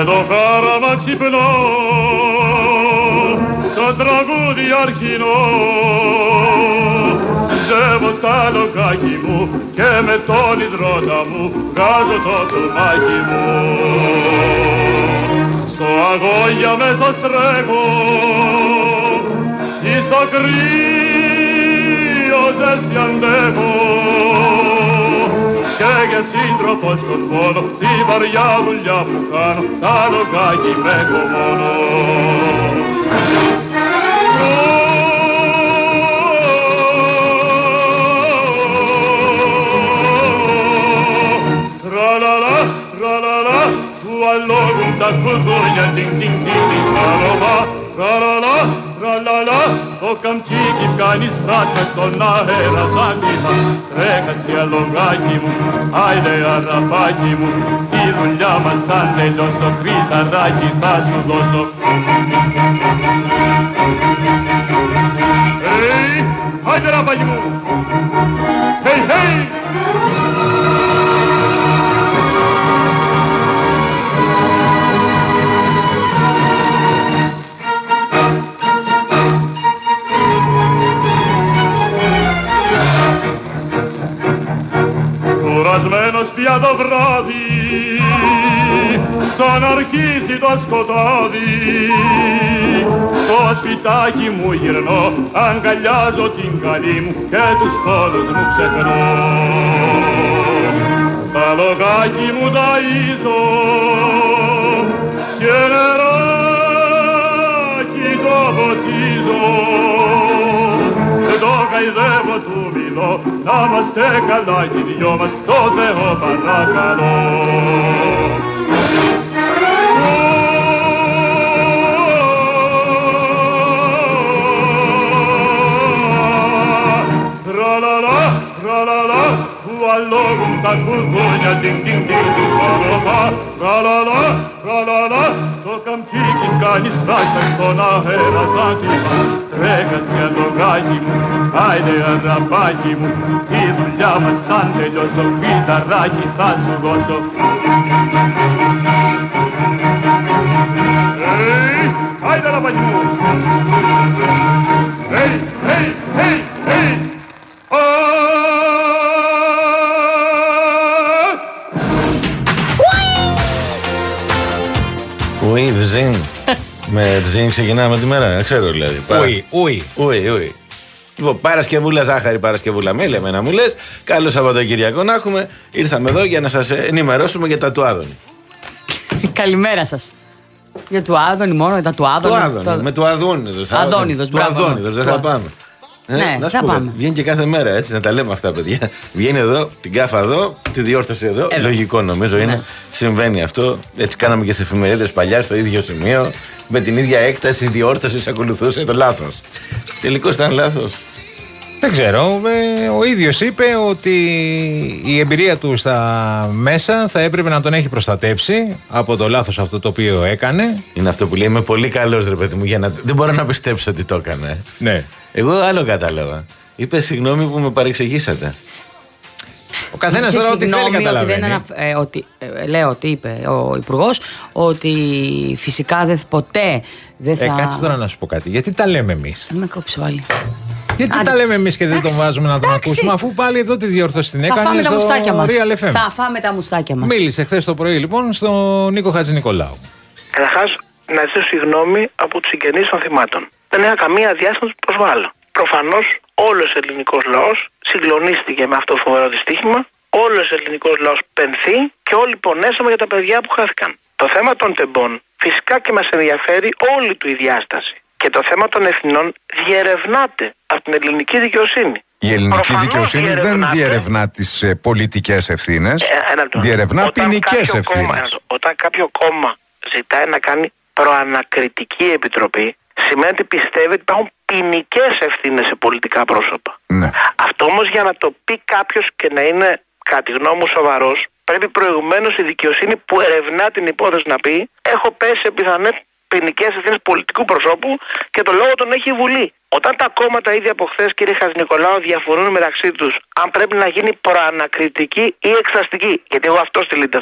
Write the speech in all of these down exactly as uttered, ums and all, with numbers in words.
με το χάραμα ξυπνώ, το τραγούδι αρχινό. Ζεύω στα λογάκι μου και με τον υδρότα μου βγάζω το τουμάκι μου. Στο αγώγια μέσα στρέχω, ή στο κρύο ζέστη αντέχω, και για σύντροφο σκοτώνω τη βαριά δουλειά που κάνω, στα λογάκι με έχω μόνο. Tra-la-la, tra-la-la, του αλόγουν τα κουδούνια, τιν τιν τιν τιν, tra-la-la, tra-la-la, tra-la-la, το καμτσίκι κάνει στράτια στον αέρα σαν κύμα. Τρέχασε αλογάκι μου, άιντε αραπάκι μου, η δουλειά μας αν τελειώσω, χρυσαράκι θα σου δώσω. Hey, άιντε ραπάκι μου, hey, hey! Κουρασμένος πια το βράδυ, σαν αρχίσει το σκοτάδι, στο σπιτάκι μου γυρνώ, αγκαλιάζω την καλή μου και τους πόνους μου ξεχνώ. Τα λογάκι μου ταΐζω και νεράκι το ποτίζω, το καηδεύω του μιλώ, να είμαστε καλά κι οι δυο μας, το Θεό παρακαλώ. Tra-la-la, tra-la-la, του αλόγουν τα κουδούνια, τιν τιν τιν τιν, tra-la-la, tra-la-la, το καμτσίκι κάνει στράκια στον αέρα σαν κύμα. Τρέχασε αλογάκι μου, άιντε αραπάκι μου, η δουλειά μας σαν τελειώσω, φυταράκι θα σου δώσω. Hey, άιντε αραπάκι μου, hey, hey, hey, hey, Ουι, βζίν. Με βζίν ξεκινάμε τη μέρα, ξέρω δηλαδή. Ουι, ουι. Ουι, ουι. Λοιπόν, Παρασκευούλα, ζάχαρη Παρασκευούλα, μέλη, εμένα μου λες. Καλό Σαββατοκυριακό να έχουμε. Ήρθαμε εδώ για να σας ενημερώσουμε για τα του Άδωνη. Καλημέρα σας. Για του Άδωνη μόνο, για τα του Άδωνη. Του Άδωνη, το... με του Αδόνιδος. Αδόνιδος, μπράβο. Του Αδόνιδος, δεν θα πάμε. Ε, ναι, να θα πω, πάμε. Βγαίνει και κάθε μέρα, έτσι, να τα λέμε αυτά, παιδιά. Βγαίνει εδώ, την κάφα εδώ, τη διόρθωση εδώ. Εδώ. Λογικό νομίζω είναι. Ναι. Συμβαίνει αυτό. Έτσι κάναμε και σε εφημερίδες παλιά στο ίδιο σημείο. Με την ίδια έκταση διόρθωση ακολουθούσε το λάθος. Τελικώς ήταν λάθος. Δεν ξέρω. Ε, ο ίδιος είπε ότι η εμπειρία του στα μέσα θα έπρεπε να τον έχει προστατέψει από το λάθος αυτό το οποίο έκανε. Είναι αυτό που λέει: είμαι πολύ καλός, ρε παιδί μου, για να. Δεν μπορώ να πιστέψω ότι το έκανε. Ναι. Εγώ άλλο κατάλαβα. Είπε συγγνώμη που με παρεξηγήσατε. Ο καθένας τώρα ό,τι θέλει καταλαβαίνει. Ότι δεν αναφ... ε, ότι, ε, λέω ότι είπε ο Υπουργός ότι φυσικά δεν, ποτέ δεν θα. Ε, κάτσε τώρα να σου πω κάτι. Γιατί τα λέμε εμείς. Με κόψε πάλι. Γιατί Άντε. τα λέμε εμείς και δεν Εντάξει. τον βάζουμε να τον Εντάξει. ακούσουμε, αφού πάλι εδώ τη διόρθωση την Θα έκανε φάμε τα στο μουστάκια μας. Real εφ εμ. Θα φάμε τα μουστάκια μας. Μίλησε χθες το πρωί λοιπόν στον Νίκο Χατζηνικολάου. Καταρχάς, να ζητήσω συγγνώμη από τους συγγενείς των θυμάτων. Δεν είχα καμία διάσταση να τους προσβάλλω. Προφανώς, όλος ο ελληνικός λαός συγκλονίστηκε με αυτό το φοβερό δυστύχημα. Όλος ο ελληνικός λαός πενθεί και όλοι πονέσαμε για τα παιδιά που χάθηκαν. Το θέμα των τεμπών φυσικά και μας ενδιαφέρει όλη του η διάσταση. Και το θέμα των ευθυνών διερευνάται από την ελληνική δικαιοσύνη. Η ελληνική Προφανώς δικαιοσύνη δεν διερευνάται. διερευνά τις ε, πολιτικές ευθύνες, Ε, διερευνά Όταν ποινικές κάποιο κόμμα- ευθύνες. Όταν κάποιο κόμμα ζητάει να κάνει προανακριτική επιτροπή, σημαίνει ότι πιστεύει ότι υπάρχουν ποινικές ευθύνες σε πολιτικά πρόσωπα. Ναι. Αυτό όμως για να το πει κάποιος και να είναι, κατά τη γνώμη μου, σοβαρός, πρέπει προηγουμένως η δικαιοσύνη που ερευνά την υπόθεση να πει: έχω πέσει σε πιθανές ποινικές ευθύνες πολιτικού προσώπου και το λόγο τον έχει η Βουλή. Όταν τα κόμματα ήδη από χθες, κύριε Χατζηνικολάου, διαφορούν μεταξύ τους αν πρέπει να γίνει προανακριτική ή εξαστική, γιατί εγώ αυτό στυλίτευσα.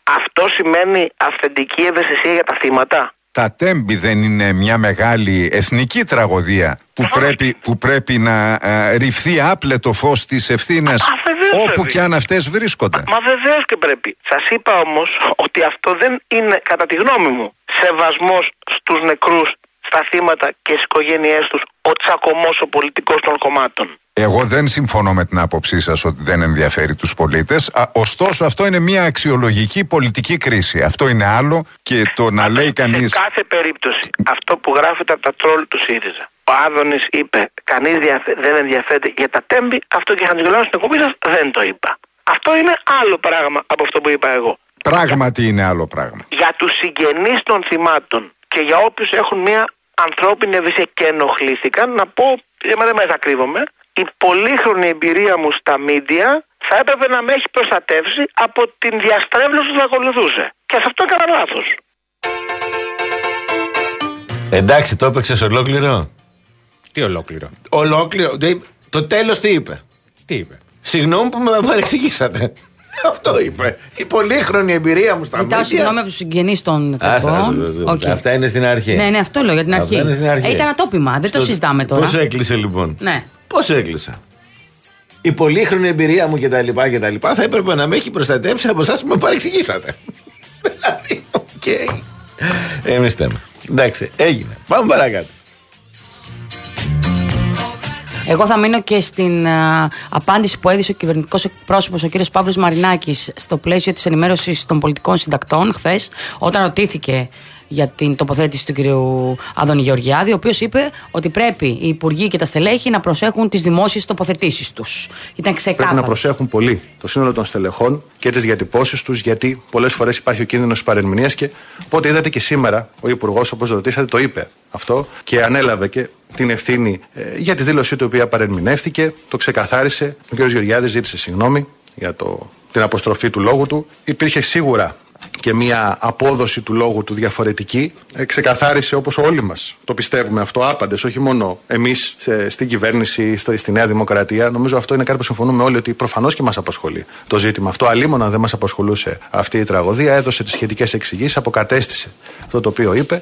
Αυτό σημαίνει αυθεντική ευαισθησία για τα θύματα. Τα Τέμπη δεν είναι μια μεγάλη εθνική τραγωδία που, πρέπει, που πρέπει να α, ρηφθεί άπλετο φως στις ευθύνες όπου πρέπει. Και αν αυτές βρίσκονται. Μα, μα βεβαίως και πρέπει. Σας είπα όμως ότι αυτό δεν είναι, κατά τη γνώμη μου, σεβασμός στους νεκρούς, στα θύματα και στις οικογένειές τους, ο τσακωμός ο πολιτικός των κομμάτων. Εγώ δεν συμφωνώ με την άποψή σας ότι δεν ενδιαφέρει τους πολίτες. Α, ωστόσο, αυτό είναι μια αξιολογική πολιτική κρίση. Αυτό είναι άλλο και το να λέει κανείς. Σε κάθε περίπτωση, αυτό που γράφεται από τα τρόλ του ΣΥΡΙΖΑ. Ο Άδωνης είπε: κανείς δεν ενδιαφέρεται για τα Τέμπη. Αυτό και Χατζηγελάνο στην εκπομπή σας δεν το είπα. Αυτό είναι άλλο πράγμα από αυτό που είπα εγώ. Πράγματι είναι άλλο πράγμα. Για τους συγγενείς των θυμάτων και για όποιους έχουν μια ανθρώπινη ευαισθησία και ενοχλήθηκαν, να πω, γιατί δεν με θα κρύβομαι, η πολύχρονη εμπειρία μου στα μίντια θα έπρεπε να με έχει προστατεύσει από την διαστρέβλωση που θα ακολουθούσε. Και σε αυτό έκανα λάθος. Εντάξει, το έπαιξες ολόκληρο. Τι ολόκληρο? Ολόκληρο. Το τέλος τι είπε? Τι είπε? Συγγνώμη που με παρεξηγήσατε. Αυτό είπε. Η πολύχρονη εμπειρία μου στα μίντια. Ζητάω συγγνώμη από τους συγγενείς των παιδιών. Okay. Αυτά είναι στην αρχή. Ναι, ναι, αυτό λέω για την αρχή. Ε, ήταν ατόπιμα, δεν στο... το συζητάμε τώρα. Πώς έκλεισε λοιπόν? Ναι. Πώς έκλεισα? Η πολύχρονη εμπειρία μου κτλ. κτλ. Θα έπρεπε να με έχει προστατεύσει από εσάς που με παρεξηγήσατε. Δηλαδή, οκ. Εμείς θέμε. Εντάξει, έγινε. Πάμε παρακάτω. Εγώ θα μείνω και στην α, απάντηση που έδωσε ο κυβερνητικός εκπρόσωπος, ο κύριος Παύλος Μαρινάκης, στο πλαίσιο της ενημέρωσης των πολιτικών συντακτών χθες, όταν ρωτήθηκε για την τοποθέτηση του κυρίου Άδωνη Γεωργιάδη, ο οποίος είπε ότι πρέπει οι υπουργοί και τα στελέχη να προσέχουν τις δημόσιες τοποθετήσεις τους. Ήταν ξεκάθαρο. Πρέπει να προσέχουν πολύ το σύνολο των στελεχών και τις διατυπώσεις τους, γιατί πολλές φορές υπάρχει ο κίνδυνος της παρερμηνίας. Και οπότε είδατε και σήμερα ο υπουργός, όπως ρωτήσατε, το είπε αυτό και ανέλαβε και την ευθύνη ε, για τη δήλωσή του, η οποία παρερμηνεύτηκε, το ξεκαθάρισε. Ο κ. Γεωργιάδης ζήτησε συγγνώμη για το, την αποστροφή του λόγου του. Υπήρχε σίγουρα και μια απόδοση του λόγου του διαφορετική. Ε, ξεκαθάρισε, όπως όλοι μας το πιστεύουμε αυτό, άπαντες, όχι μόνο εμείς σε, στην κυβέρνηση, στο, στη Νέα Δημοκρατία. Νομίζω αυτό είναι κάτι που συμφωνούμε όλοι, ότι προφανώς και μας απασχολεί το ζήτημα αυτό. Αλλήμον δεν μας απασχολούσε αυτή η τραγωδία. Έδωσε τις σχετικές εξηγήσεις, αποκατέστησε αυτό το οποίο είπε.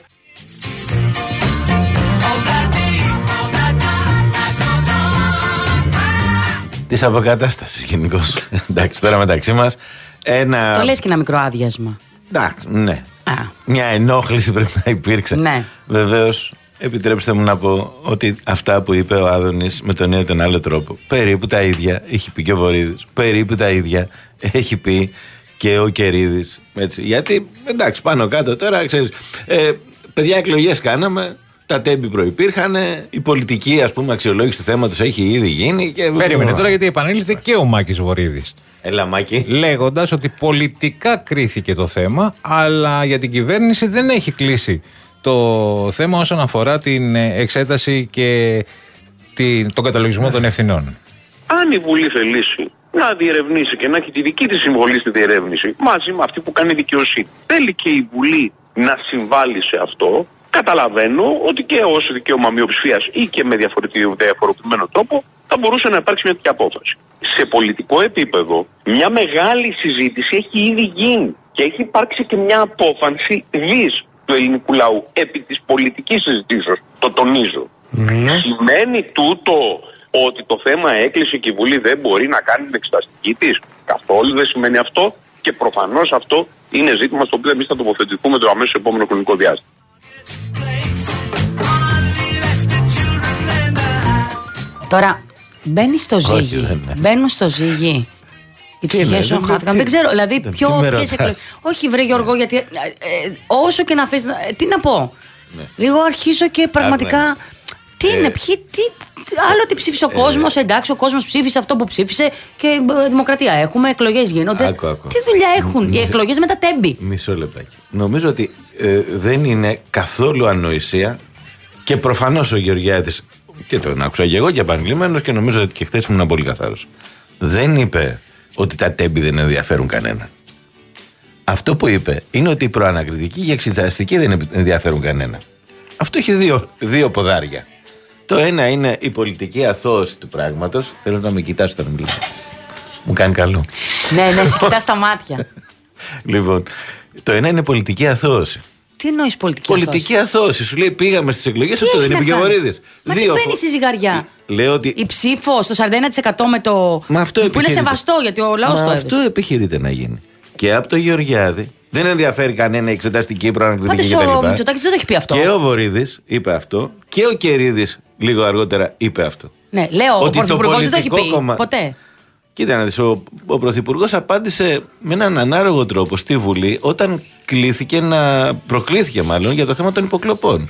Της αποκατάστασης γενικώς. Εντάξει, τώρα μεταξύ μας. Ένα... Το λες και ένα μικρό άδειασμα. Εντάξει, ναι. Α. Μια ενόχληση πρέπει να υπήρξε. Ναι. Βεβαίως, επιτρέψτε μου να πω ότι αυτά που είπε ο Άδωνης με τον ένα ή τον άλλο τρόπο, περίπου τα ίδια έχει πει και ο Βορίδης, περίπου τα ίδια έχει πει και ο Κερίδης. Έτσι. Γιατί, εντάξει, πάνω κάτω τώρα, ξέρεις, ε, παιδιά, εκλογές κάναμε. Τα Τέμπη προϋπήρχαν, η πολιτική, ας πούμε, αξιολόγηση του θέματος έχει ήδη γίνει. Και... Περίμενε τώρα, γιατί επανήλθε και ο Μάκης Βορίδης. Έλα, Μάκη. Λέγοντας ότι πολιτικά κρίθηκε το θέμα, αλλά για την κυβέρνηση δεν έχει κλείσει το θέμα όσον αφορά την εξέταση και την, τον καταλογισμό των ευθυνών. Αν η Βουλή θελήσει να διερευνήσει και να έχει τη δική της συμβολή στη διερεύνηση, μαζί με αυτή που κάνει δικαιοσύνη, θέλει και η Βουλή να συμβάλλει σε αυτό. Καταλαβαίνω ότι και ως δικαίωμα μειοψηφίας ή και με διαφοροποιημένο τρόπο θα μπορούσε να υπάρξει μια τέτοια απόφαση. Σε πολιτικό επίπεδο, μια μεγάλη συζήτηση έχει ήδη γίνει και έχει υπάρξει και μια απόφαση δις του ελληνικού λαού επί της πολιτικής συζητήσεως. Το τονίζω. Mm. Σημαίνει τούτο ότι το θέμα έκλεισε και η Βουλή δεν μπορεί να κάνει την εξεταστική της? Καθόλου δεν σημαίνει αυτό, και προφανώς αυτό είναι ζήτημα στο οποίο εμείς θα τοποθετηθούμε το αμέσως επόμενο χρονικό διάστημα. Τώρα μπαίνει στο ζύγι. Μπαίνουν στο ζύγι οι ψυχές σου χάθηκαν. Δεν ξέρω, δηλαδή ποιο. Όχι, βρε Γιώργο, γιατί ε, ε, όσο και να θες. Ε, τι να πω. Ναι. Λίγο αρχίζω και πραγματικά. Ά, ναι. Τι είναι, ε, ποιοι, τι. Άλλο τι ψήφισε ο ε, κόσμος, εντάξει, ο κόσμος ψήφισε αυτό που ψήφισε και ε, δημοκρατία έχουμε, εκλογές γίνονται. Άκου, άκου. Τι δουλειά έχουν οι εκλογές με τα Τέμπη? Μισό λεπτάκι. Νομίζω ότι ε, δεν είναι καθόλου ανοησία και προφανώς ο Γεωργιάδης, και τον άκουσα και εγώ και επανειλημμένος και νομίζω ότι και χθες ήμουν πολύ καθαρός, δεν είπε ότι τα Τέμπη δεν ενδιαφέρουν κανένα. Αυτό που είπε είναι ότι η προανακριτική και η εξεταστική δεν ενδιαφέρουν κανένα. Αυτό έχει δύο, δύο ποδάρια. Το ένα είναι η πολιτική αθώωση του πράγματος. Θέλω να με κοιτάς όταν μιλάς. Μου κάνει καλό. Ναι, ναι, σε κοιτάς στα μάτια. Λοιπόν, το ένα είναι πολιτική αθώωση. Τι εννοεί πολιτική αθώωση? Πολιτική αθώωση. Σου λέει πήγαμε στις εκλογές, αυτό δεν είπε και ο Βορίδης. Μα Δύο... τι μπαίνει στη ζυγαριά. Λέω ότι... Η ψήφο στο σαράντα ένα τοις εκατό με το. Μα αυτό που είναι σεβαστό γιατί ο λαός το έδωσε. Αυτό επιχειρείται να γίνει. Και από το Γεωργιάδη δεν ενδιαφέρει κανένα εξεταστική, προανακριτική κτλ. Ο Μητσοτάκης δεν το έχει πει αυτό. Και ο Βορίδης είπε αυτό. Και ο Κερίδης λίγο αργότερα είπε αυτό. Ναι, λέω, ότι ο Πρωθυπουργός δεν το έχει πει κόμμα... ποτέ. Κοίτα να δεις, ο, ο Πρωθυπουργός απάντησε με έναν ανάλογο τρόπο στη Βουλή όταν κλήθηκε να, προκλήθηκε μάλλον για το θέμα των υποκλοπών.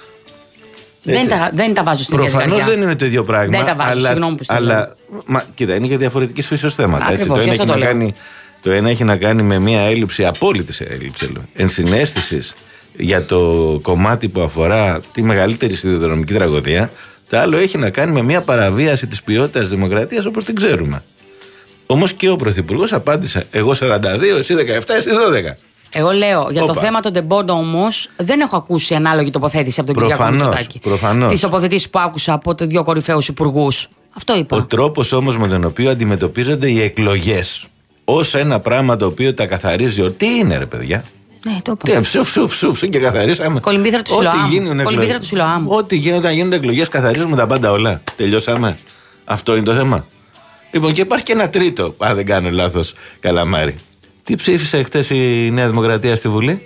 Δεν τα, δεν τα βάζω στην διαδικασία. Προφανώς δεν είναι το ίδιο πράγμα. Δεν τα βάζω, αλλά, συγγνώμη που αλλά μα, κοίτα, είναι για διαφορετικής φύσεως θέματα. Ακριβώς, έτσι. Το, ένα το, έχει να κάνει, το ένα έχει να κάνει με μια έλλειψη, απόλυτης έλλειψης ενσυναίσθησης για το κομμάτι που αφορά τη μεγαλύτερη σιδηροδρομική τραγωδία. Το άλλο έχει να κάνει με μια παραβίαση της ποιότητας της δημοκρατίας όπως την ξέρουμε. Όμως και ο Πρωθυπουργός απάντησε: εγώ σαράντα δύο, εσύ δεκαεπτά, εσύ δώδεκα. Εγώ λέω για Οπα. το θέμα των τεμπόντων όμως δεν έχω ακούσει ανάλογη τοποθέτηση από τον Κυριάκο Μητσοτάκη. Προφανώς. Τις τοποθετήσεις που άκουσα από τους δύο κορυφαίους υπουργούς. Αυτό είπα. Ο τρόπος όμως με τον οποίο αντιμετωπίζονται οι εκλογές ως ένα πράγμα το οποίο τα καθαρίζει. Τι είναι, ρε παιδιά. Ναι, το είπα. Τι, ψουφ, ψουφ, ψουφ, και καθαρίσαμε. Κολυμπήθρα του Σιλοάμου. Ό,τι γίνεται όταν γίνονται εκλογές, καθαρίζουμε τα πάντα όλα. Τελειώσαμε. Αυτό είναι το θέμα. Λοιπόν, και υπάρχει και ένα τρίτο, αν δεν κάνω λάθος, Καλαμάρη. Τι ψήφισε χτες η Νέα Δημοκρατία στη Βουλή?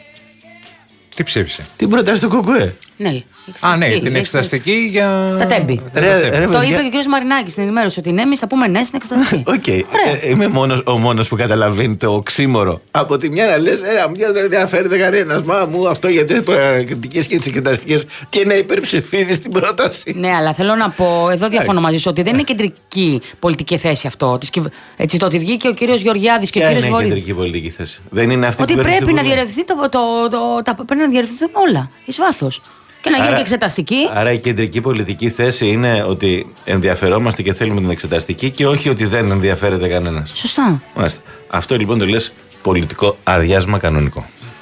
Τι ψήφισε? Την πρόταση του Κουκουέ. Ναι. Α, ναι, την εξεταστική για. Τα τέμπη. Ρε, ρε, το είπε και ο κ. Μαρινάκης στην ενημέρωση ότι ναι, εμείς θα πούμε ναι στην εξεταστική. Οκ. Okay. Ε, είμαι μόνος, ο μόνος που καταλαβαίνει το οξύμορο. Από τη μια να λες, ε, μια δεν ενδιαφέρεται κανένας. Μα μου αυτό για τις προανακριτικές και τις εξεταστικές και να υπερψηφίζεις την πρόταση. Ναι, αλλά θέλω να πω, εδώ διαφωνώ μαζί σου ότι δεν είναι κεντρική πολιτική θέση αυτό. Έτσι, το ότι βγήκε ο κ. Γεωργιάδης και ο κ. Βορίδης. Δεν είναι κεντρική πολιτική θέση. Δεν είναι αυτή ότι πρέπει να διερευνηθούν όλα εις βάθος. Και να γίνει και εξεταστική. Άρα η κεντρική πολιτική θέση είναι ότι ενδιαφερόμαστε και θέλουμε την εξεταστική και όχι ότι δεν ενδιαφέρεται κανένας. Σωστά. Μάλιστα. Αυτό λοιπόν το λες πολιτικό αδειάσμα κανονικό.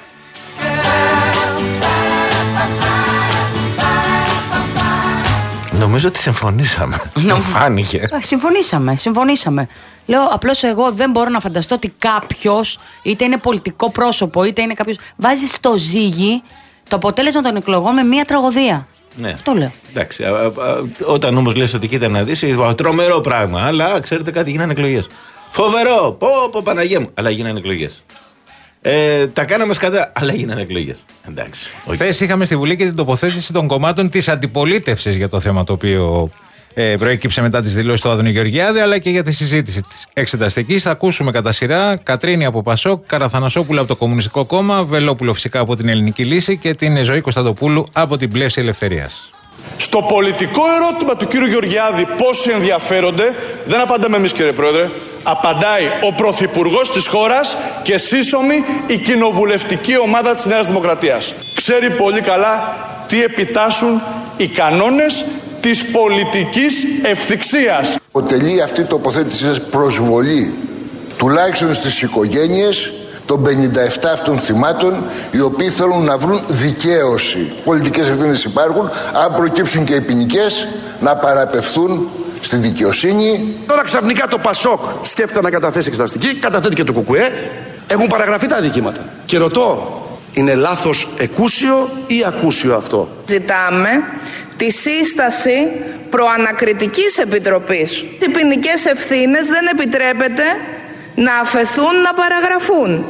Νομίζω ότι συμφωνήσαμε. Μου φάνηκε. Συμφωνήσαμε, συμφωνήσαμε. Λέω απλώς εγώ δεν μπορώ να φανταστώ ότι κάποιος, είτε είναι πολιτικό πρόσωπο, είτε είναι κάποιος, βάζει στο ζύγι το αποτέλεσμα των εκλογών με μια τραγωδία. Ναι. Αυτό λέω. Εντάξει. Α, α, όταν όμως λες ότι κοίτα να δεις, τρομερό πράγμα. Αλλά ξέρετε κάτι, γίνανε εκλογές. Φοβερό! Πω, πω, Παναγία μου. Αλλά γίνανε εκλογές. Ε, τα κάναμε σκατά, αλλά γίνανε εκλογές. Εντάξει. Χθες είχαμε στη Βουλή και την τοποθέτηση των κομμάτων της αντιπολίτευσης για το θέμα το οποίο ε, προέκυψε μετά τις δηλώσεις του Άδωνη Γεωργιάδη, αλλά και για τη συζήτηση της εξεταστικής. Θα ακούσουμε κατά σειρά Κατρίνη από Πασόκ, Καραθανασόπουλα από το Κομμουνιστικό Κόμμα, Βελόπουλο φυσικά από την Ελληνική Λύση και την Ζωή Κωνσταντοπούλου από την Πλεύση Ελευθερίας. Στο πολιτικό ερώτημα του κύριου Γεωργιάδη, πόσοι ενδιαφέρονται, δεν απαντάμε εμείς, κύριε Πρόεδρε. Απαντάει ο Πρωθυπουργός της χώρας και σύσσωμη η κοινοβουλευτική ομάδα της Νέας Δημοκρατίας. Ξέρει πολύ καλά τι επιτάσσουν οι κανόνες της πολιτικής ευθυξίας. Αποτελεί αυτή η τοποθέτησή σας προσβολή τουλάχιστον στις οικογένειες των πενήντα επτά αυτών θυμάτων, οι οποίοι θέλουν να βρουν δικαίωση. Πολιτικές ευθύνες υπάρχουν, αν προκύψουν και οι ποινικές, να παραπευθούν στη δικαιοσύνη. Τώρα ξαφνικά το Πασόκ σκέφτεται να καταθέσει εξεταστική, καταθέτει και το Κουκουέ. Έχουν παραγραφεί τα αδικήματα. Και ρωτώ, είναι λάθος εκούσιο ή ακούσιο αυτό? Ζητάμε τη σύσταση προανακριτικής επιτροπής. Οι ποινικές ευθύνες δεν επιτρέπεται να αφαιθούν να παραγραφούν.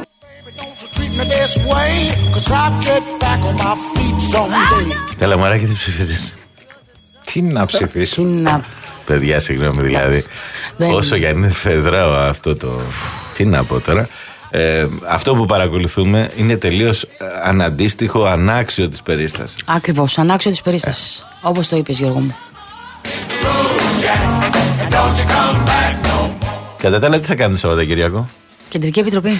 Καλαμαράκι, τι ψηφίζεις? Τι να ψηφίσω? να... Παιδιά, συγγνώμη, δηλαδή. Δεν... Όσο για είναι φεδράω αυτό το. Τι να πω τώρα. Ε, αυτό που παρακολουθούμε είναι τελείως αναντίστοιχο, ανάξιο της περίστασης. Ακριβώς, ανάξιο της περίστασης. Ε. Όπως το είπες, Γιώργο μου. Κατά τα άλλα, τι θα κάνεις Σαββατοκύριακο? Κεντρική Επιτροπή.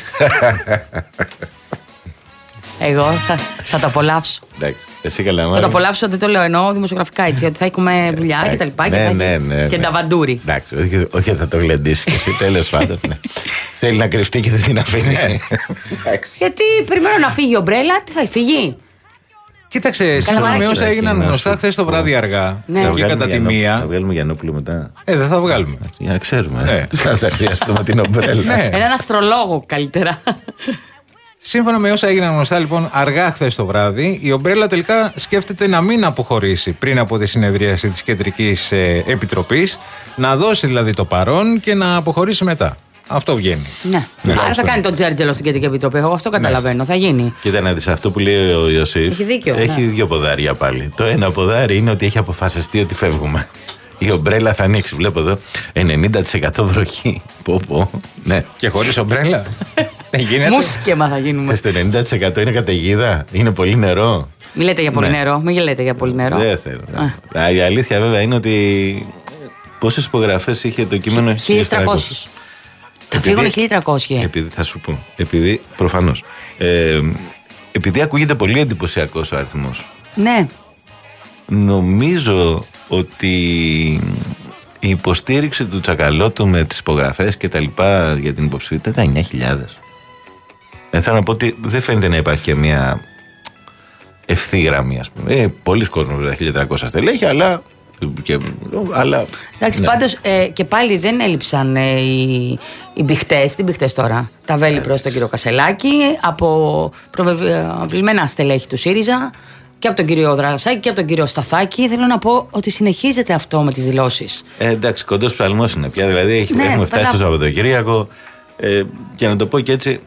Εγώ θα, θα το απολαύσω. Εντάξει, εσύ καλά. Θα το απολαύσω, δεν το λέω, εννοώ δημοσιογραφικά έτσι. Ότι θα έχουμε δουλειά και τα λοιπά. Ναι, ναι, ναι. Και τα βαντούρι. Εντάξει, όχι, όχι θα το γλεντήσει και εσύ, τέλος πάντων. Ναι. Θέλει να κρυφτεί και δεν την αφήνει. Γιατί περιμένω να φύγει η ομπρέλα, τι θα φύγει? Κοίταξε, σύμφωνα με όσα έγιναν γνωστά χθες το βράδυ αργά, ναι. και κατά τη μία. Θα βγάλουμε Γιαννόπουλο μετά. Ε, δεν θα βγάλουμε. Για να ξέρουμε. Ναι. Θα χρειαστούμε την ομπρέλα. Ναι. Έναν αστρολόγο καλύτερα. Σύμφωνα με όσα έγιναν γνωστά λοιπόν αργά χθες το βράδυ, η ομπρέλα τελικά σκέφτεται να μην αποχωρήσει πριν από τη συνεδρίαση της Κεντρικής ε, Επιτροπής, να δώσει δηλαδή το παρόν και να αποχωρήσει μετά. Αυτό βγαίνει. Ναι. ναι. Άρα θα κάνει τον Τζέρτζελο στην Κεντρική Επιτροπή. Εγώ αυτό καταλαβαίνω. Ναι. Θα γίνει. Κοίτα να δεις, αυτό που λέει ο Ιωσήφ. Έχει δίκιο. Έχει ναι. δύο ποδάρια πάλι. Το ένα ποδάρι είναι ότι έχει αποφασιστεί ότι φεύγουμε. Η ομπρέλα θα ανοίξει. Βλέπω εδώ ενενήντα τοις εκατό βροχή. Πω, πω. Ναι. Και χωρίς ομπρέλα. Μουσκεμα θα γίνουμε. Και στο ενενήντα τοις εκατό είναι καταιγίδα. Είναι πολύ νερό. Μην λέτε για πολύ ναι. νερό. Μην λέτε για πολύ νερό. Δεν θέλω. Α. Η αλήθεια βέβαια είναι ότι. Πόσες υπογραφές είχε το κείμενο? χίλιες τριακόσιες. Θα φύγουν χίλιες τριακόσιες. Επειδή, θα σου πω. Επειδή, προφανώς. Ε, επειδή ακούγεται πολύ εντυπωσιακός ο αριθμός. Ναι. Νομίζω ότι η υποστήριξη του Τσακαλώτου με τις υπογραφές και τα λοιπά για την υποψηφιότητα ήταν εννιά χιλιάδες. Ε, θέλω να πω ότι δεν φαίνεται να υπάρχει και μια ευθύ γραμμή, ας πούμε. Ε, πολλοί κόσμοι με τα χίλια τριακόσια στελέχη, αλλά. Και, αλλά εντάξει, ναι. Πάντως ε, και πάλι δεν έλειψαν ε, οι, οι μπιχτές. Τι μπιχτές τώρα? Τα βέλη προς τον κύριο Κασελάκη, από προβεβλημένα στελέχη του ΣΥΡΙΖΑ και από τον κύριο Δραγασάκη και από τον κύριο Σταθάκη. Θέλω να πω ότι συνεχίζεται αυτό με τις δηλώσεις. Ε, εντάξει, κοντός ψαλμός είναι πια. Δηλαδή ναι, έχουμε φτάσει στο Σαββατοκύριακο ε, και να το πω και έτσι.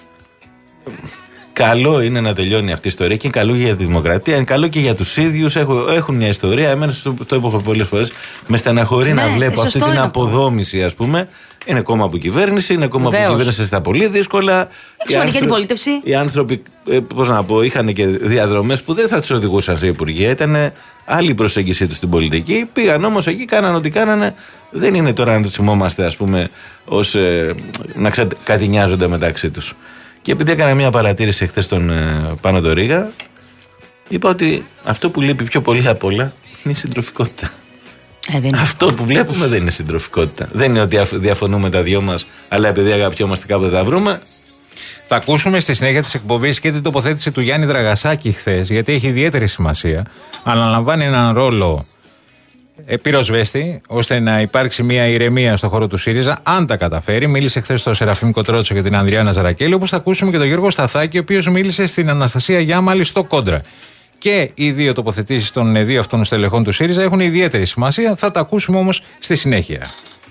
Καλό είναι να τελειώνει αυτή η ιστορία και είναι καλό για τη δημοκρατία, είναι καλό και για τους ίδιους. Έχουν, έχουν μια ιστορία. Εμένα το είπα πολλές φορές. Με στεναχωρεί ναι, να βλέπω αυτή την αποδόμηση, ας πούμε. Είναι κόμμα από κυβέρνηση, είναι κόμμα Βεβαίως. που κυβέρνησε στα πολύ δύσκολα. Εξωτερική αντιπολίτευση. Οι άνθρωποι, ε, πώς να πω, είχαν και διαδρομές που δεν θα τους οδηγούσαν σε υπουργεία. Ήταν άλλη η προσέγγιση τους στην πολιτική. Πήγαν όμως εκεί, κάναν ό,τι κάνανε. Δεν είναι τώρα να τους θυμόμαστε, ας πούμε, ως ε, να κατηνιάζονται μεταξύ τους. Και επειδή έκανα μια παρατήρηση χθες στον ε, Πάνο το Ρίγα, είπα ότι αυτό που λείπει πιο πολύ απ' όλα είναι η συντροφικότητα. Ε, δεν... Αυτό που βλέπουμε δεν είναι συντροφικότητα. Δεν είναι ότι διαφωνούμε τα δυο μας, αλλά επειδή αγαπιόμαστε κάποτε τα βρούμε. Θα ακούσουμε στη συνέχεια της εκπομπής και την τοποθέτηση του Γιάννη Δραγασάκη χθες, γιατί έχει ιδιαίτερη σημασία. Αναλαμβάνει έναν ρόλο πυροσβέστη, ώστε να υπάρξει μια ηρεμία στον χώρο του ΣΥΡΙΖΑ, αν τα καταφέρει. Μίλησε χθες στο Σεραφείμ Κοτρότσο και την Ανδριάνα Ζαρακέλη, όπως θα ακούσουμε και τον Γιώργο Σταθάκη, ο οποίος μίλησε στην Αναστασία Γιάμαλη στο Κόντρα. Και οι δύο τοποθετήσεις των δύο αυτών στελεχών του ΣΥΡΙΖΑ έχουν ιδιαίτερη σημασία. Θα τα ακούσουμε όμως στη συνέχεια.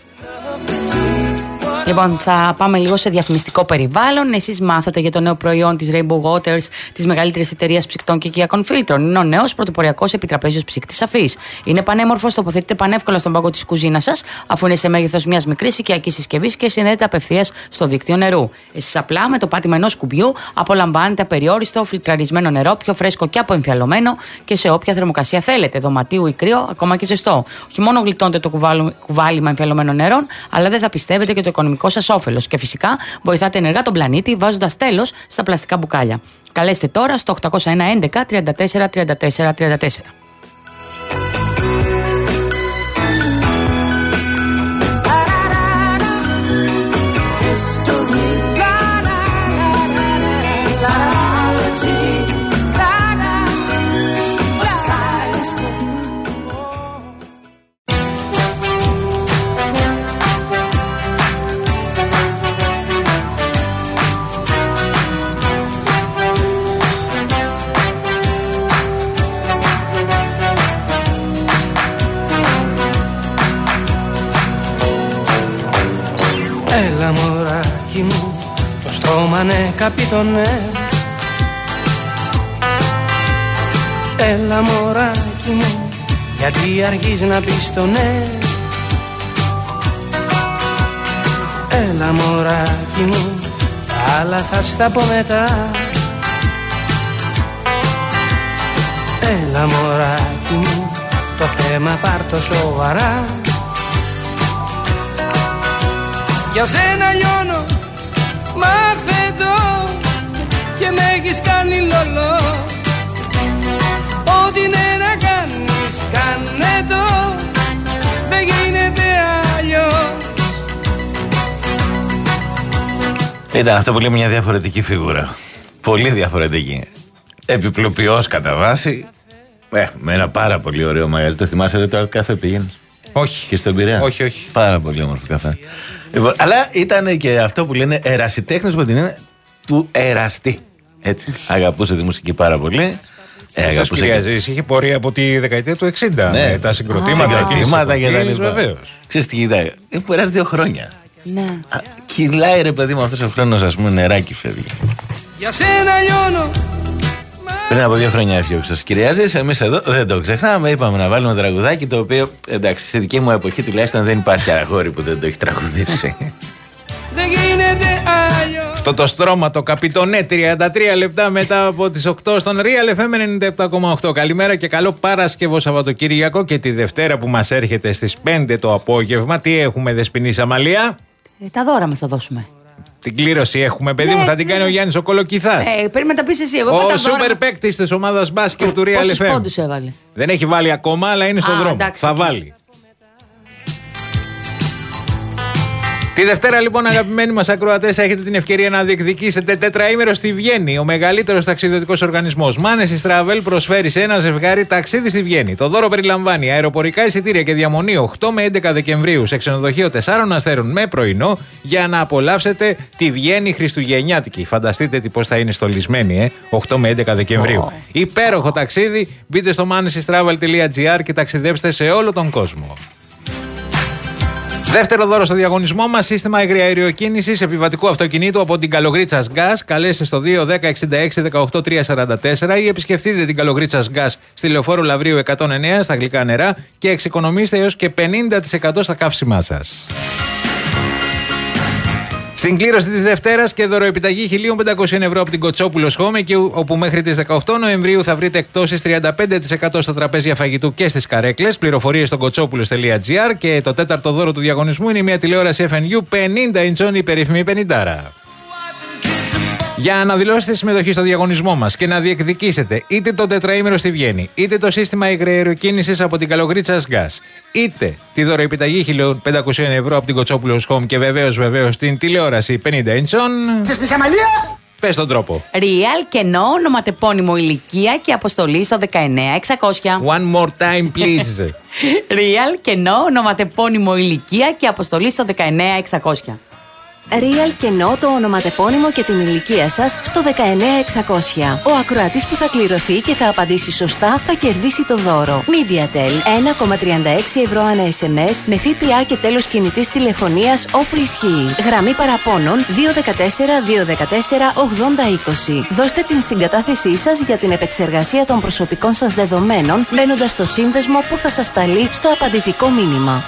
Λοιπόν, θα πάμε λίγο σε διαφημιστικό περιβάλλον. Εσείς μάθατε για το νέο προϊόν της Rainbow Waters, της μεγαλύτερης εταιρείας ψυκτών και οικιακών φίλτρων. Είναι ο νέος πρωτοποριακός επιτραπέζιος ψύκτης αφής. Είναι πανέμορφος, τοποθετείται πανεύκολα στον πάγκο της κουζίνας σας, αφού είναι σε μέγεθος μιας μικρής οικιακής συσκευής και συνδέεται απευθείας στο δίκτυο νερού. Εσείς απλά με το πάτημα ενός κουμπιού απολαμβάνετε απεριόριστο φιλτραρισμένο νερό, πιο φρέσκο και αποεμφιαλωμένο και σε όποια θερμοκρασία θέλετε, δωματίου ή κρύο, ακόμα και ζεστό. Όχι μόνο γλιτώνετε το κουβάλιμα εμφιαλωμένων νερών, αλλά δεν θα πιστεύετε και το οικονομικό σας όφελος. Και φυσικά βοηθάτε ενεργά τον πλανήτη βάζοντας τέλος στα πλαστικά μπουκάλια. Καλέστε τώρα στο οκτώ μηδέν ένα έντεκα τριάντα τέσσερα τριάντα τέσσερα τριάντα τέσσερα. Έλα μωράκι μου, το στόμα ναι καπιτονέ. Έλα μωράκι μου, γιατί αργείς να πεις το ναι. Έλα μωράκι μου, τα άλλα θα στα πω μετά. Έλα μωράκι μου, το θέμα πάρ' το σοβαρά. Για σένα λιώνω, μάθε το και με έχεις κάνει λολό. Ό,τι είναι να κάνεις, κάνε το, δεν γίνεται αλλιώς. Ήταν αυτό που λέει μια διαφορετική φιγούρα. Πολύ διαφορετική. Επιπλοποιός κατά βάση. Ε, με ένα πάρα πολύ ωραίο μαγαζί. Το θυμάσαι ρε, τώρα καφέ πήγαινες? Όχι. Και στον Πειραιά? Όχι, όχι. Πάρα πολύ όμορφο καφέ. Λοιπόν, αλλά ήταν και αυτό που λένε ερασιτέχνης με την έννοια του εραστή. Έτσι. Αγαπούσε τη μουσική πάρα πολύ. Ε, αγαπούσε και... είχε πορεία από τη δεκαετία του εξήντα. Ναι. Με τα συγκροτήματα, συγκροτήματα και τα λοιπά. Βεβαίως. Ξέρεις τι κοιτάει. Έχουν περάσει δύο χρόνια. Ναι. Κυλάει ρε παιδί μου αυτός ο χρόνος, ας πούμε, νεράκι φεύγει. Για σένα λιώνω. Πριν από δύο χρόνια έφυγε ο Χριστοσκυριάζης. Εμείς εδώ δεν το ξεχνάμε. Είπαμε να βάλουμε τραγουδάκι το οποίο, εντάξει, στη δική μου εποχή τουλάχιστον δεν υπάρχει αγόρι που δεν το έχει τραγουδήσει. Δεν γίνεται αλλιώς. Αυτό το στρώμα, το καπιτονέ, τριάντα τρία λεπτά μετά από τις οκτώ στον Real εφ εμ ενενήντα επτά κόμμα οκτώ. Καλημέρα και καλό Παρασκευό Σαββατοκύριακο και τη Δευτέρα που μας έρχεται στις πέντε το απόγευμα. Τι έχουμε, Δεσποινή Σαμαλία? Ε, τα δώρα μας θα δώσουμε. Την κλήρωση έχουμε, παιδί ναι, μου, θα την κάνει ναι. ο Γιάννης ο Κολοκυθάς. Ε, πρέπει να τα πεις εσύ. Εγώ ο σούπερ παίκτης της ομάδας μπάσκετ του Real εφ εμ. Πόσους πόντους έβαλε? Δεν έχει βάλει ακόμα, αλλά είναι στον Α, δρόμο. εντάξει, θα okay. βάλει. Τη Δευτέρα, λοιπόν, αγαπημένοι μας ακροατές, θα έχετε την ευκαιρία να διεκδικήσετε τετραήμερο στη Βιέννη. Ο μεγαλύτερος ταξιδιωτικός οργανισμός Manesis Travel προσφέρει σε ένα ζευγάρι ταξίδι στη Βιέννη. Το δώρο περιλαμβάνει αεροπορικά εισιτήρια και διαμονή οκτώ με έντεκα Δεκεμβρίου σε ξενοδοχείο τεσσάρων αστέρων με πρωινό για να απολαύσετε τη Βιέννη Χριστουγεννιάτικη. Φανταστείτε τι πώς θα είναι στολισμένη, ε, οκτώ με έντεκα Δεκεμβρίου. Oh. Υπέροχο ταξίδι. Μπείτε στο manesis travel τελεία gr και ταξιδέψτε σε όλο τον κόσμο. Δεύτερο δώρο στο διαγωνισμό μας, σύστημα υγραεριοκίνησης επιβατικού αυτοκινήτου από την Καλογρίτσας Gas. Καλέστε στο δύο δέκα εξήντα έξι δεκαοκτώ τριακόσια σαράντα τέσσερα ή επισκεφτείτε την Καλογρίτσας Gas στη Λεωφόρου Λαβρίου εκατόν εννέα στα γλυκά νερά και εξοικονομήστε έως και πενήντα τοις εκατό στα καύσιμά σας. Στην κλήρωση της Δευτέρας και δωροεπιταγή χίλια πεντακόσια ευρώ από την Κοτσόπουλος Home, εκεί όπου μέχρι τις δεκαοκτώ Νοεμβρίου θα βρείτε εκπτώσεις τριάντα πέντε τοις εκατό στα τραπέζια φαγητού και στις καρέκλες. Πληροφορίες στο κοτσόπουλος τελεία gr και το τέταρτο δώρο του διαγωνισμού είναι μια τηλεόραση εφ εν γιου πενήντα ιντσών, η περίφημη πενηντάρα. Για να δηλώσετε συμμετοχή στο διαγωνισμό μας και να διεκδικήσετε είτε το τετραήμερο στη Βιέννη, είτε το σύστημα υγραεριοκίνησης από την Καλογρίτσας Gas, είτε τη δωροεπιταγή χίλια πεντακόσια ευρώ από την Κοτσόπουλος Home και βεβαίως βεβαίως την τηλεόραση πενήντα ιντσών. Πες τον τρόπο. Real, κενό, ονοματεπώνυμο, ηλικία και αποστολή στο δεκαεννέα εξακόσια. One more time, please. Real, κενό, ονοματεπώνυμο, ηλικία και αποστολή στο δεκαεννέα εξακόσια. Real κενό το ονοματεπώνυμο και την ηλικία σας στο δεκαεννέα εξακόσια. Ο ακροατής που θα κληρωθεί και θα απαντήσει σωστά θα κερδίσει το δώρο. MediaTel ένα κόμμα τριάντα έξι ευρώ ανά ες εμ ες με ΦΠΑ και τέλος κινητής τηλεφωνίας όπου ισχύει. Γραμμή παραπώνων δύο ένα τέσσερα δύο ένα τέσσερα ογδόντα είκοσι. Δώστε την συγκατάθεσή σας για την επεξεργασία των προσωπικών σας δεδομένων μπαίνοντας στο σύνδεσμο που θα σας σταλεί στο απαντητικό μήνυμα.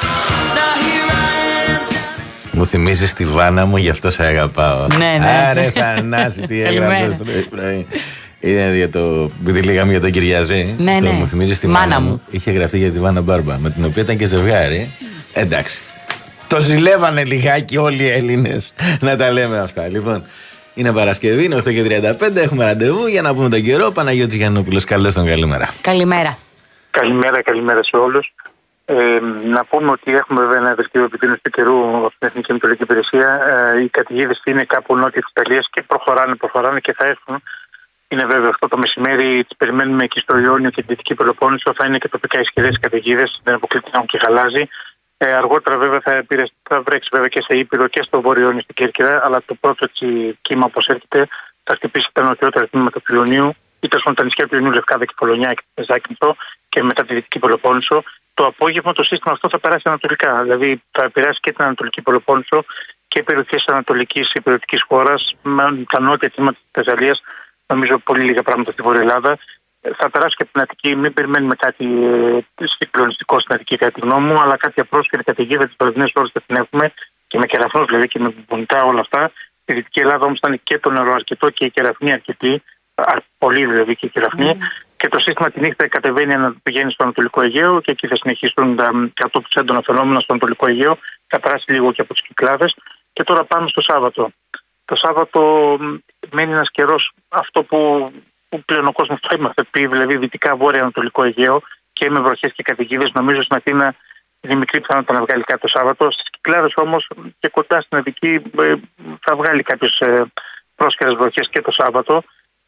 Μου θυμίζεις τη Βάνα μου, γι' αυτό σε αγαπάω. Ναι, ναι. Άρε Θανάση, τι έγραψε το πρωί. Είναι για το. Επειδή λέγαμε για τον Κυριαζή. Ναι, το ναι. Μου θυμίζεις τη Βάνα μου. Είχε γραφτεί για τη Βάνα Μπάρμπα, με την οποία ήταν και ζευγάρι. Εντάξει. Το ζηλεύανε λιγάκι όλοι οι Έλληνες να τα λέμε αυτά. Λοιπόν, είναι Παρασκευή, είναι οκτώ και τριάντα πέντε, έχουμε ραντεβού για να πούμε τον καιρό. Παναγιώτης Γιαννόπουλος, καλώς τον, καλημέρα. Καλημέρα. Καλημέρα, καλημέρα σε όλους. Ε, να πούμε ότι έχουμε βέβαια ένα δελτίο επιδείνωσης του καιρού από την Εθνική Μετεωρολογική Υπηρεσία. Ε, οι καταιγίδες είναι κάπου νότια της Ιταλίας και προχωράνε, προχωράνε και θα έρθουν. Είναι βέβαιο αυτό το μεσημέρι, τις περιμένουμε εκεί στο Ιόνιο και την Δυτική Πελοπόννησο. Θα είναι και τοπικά ισχυρές καταιγίδες, δεν αποκλείται να έχουν και χαλάζει. Ε, αργότερα βέβαια θα, πήρε, θα βρέξει βέβαια και σε Ήπειρο και στο Βόρειο Ιόνιο στην Κέρκυρα, αλλά το πρώτο έτσι, κύμα όπως έρχεται θα χτυπήσει τα νοτιότερα τμήματα του Ιωνίου, ή τέλος τα νησιά του Ιωνίου, Λευκάδα και Πολωνιά και Ζάκυνθο και μετά τη Δυτική Πελοπόννησο. Το απόγευμα το σύστημα αυτό θα περάσει ανατολικά, δηλαδή θα επηρεάσει και την Ανατολική Πελοπόννησο και περιοχές ανατολικής υπηρετικής χώρας, με τα νότια τμήματα της Θεσσαλίας, νομίζω πολύ λίγα πράγματα στη Βόρεια Ελλάδα. Θα περάσει και την Αττική, μην περιμένουμε κάτι ε, συγκλονιστικό στην Αττική κατά τη γνώμη μου, αλλά κάτι απρόσχερη καταιγίδα τις πρωινές ώρες θα την έχουμε και με κεραυνούς δηλαδή και με μπουνιτά όλα αυτά. Στη Δυτική Ελλάδα όμως θα είναι και το νερό αρκετό και η κεραυνή αρκετή, πολύ δηλαδή και η κεραυνή. Mm. Και το σύστημα τη νύχτα κατεβαίνει να πηγαίνει στο Ανατολικό Αιγαίο και εκεί θα συνεχίσουν τα κατόπους έντονα φαινόμενα στο Ανατολικό Αιγαίο. Θα περάσει λίγο και από τις Κυκλάδες. Και τώρα πάμε στο Σάββατο. Το Σάββατο μένει ένας καιρός αυτό που, που πλέον ο κόσμος θα είμαστε πει, δηλαδή δυτικά βόρεια Ανατολικό Αιγαίο και με βροχές και καταιγίδες. Νομίζω στην Αθήνα είναι μικρή πιθανότητα να βγάλει κάτι το Σάββατο. Στις Κυκλάδες όμως και κοντά στην Αττική θα βγάλει κάποιες πρόσχερες βροχές και το Σάββατο.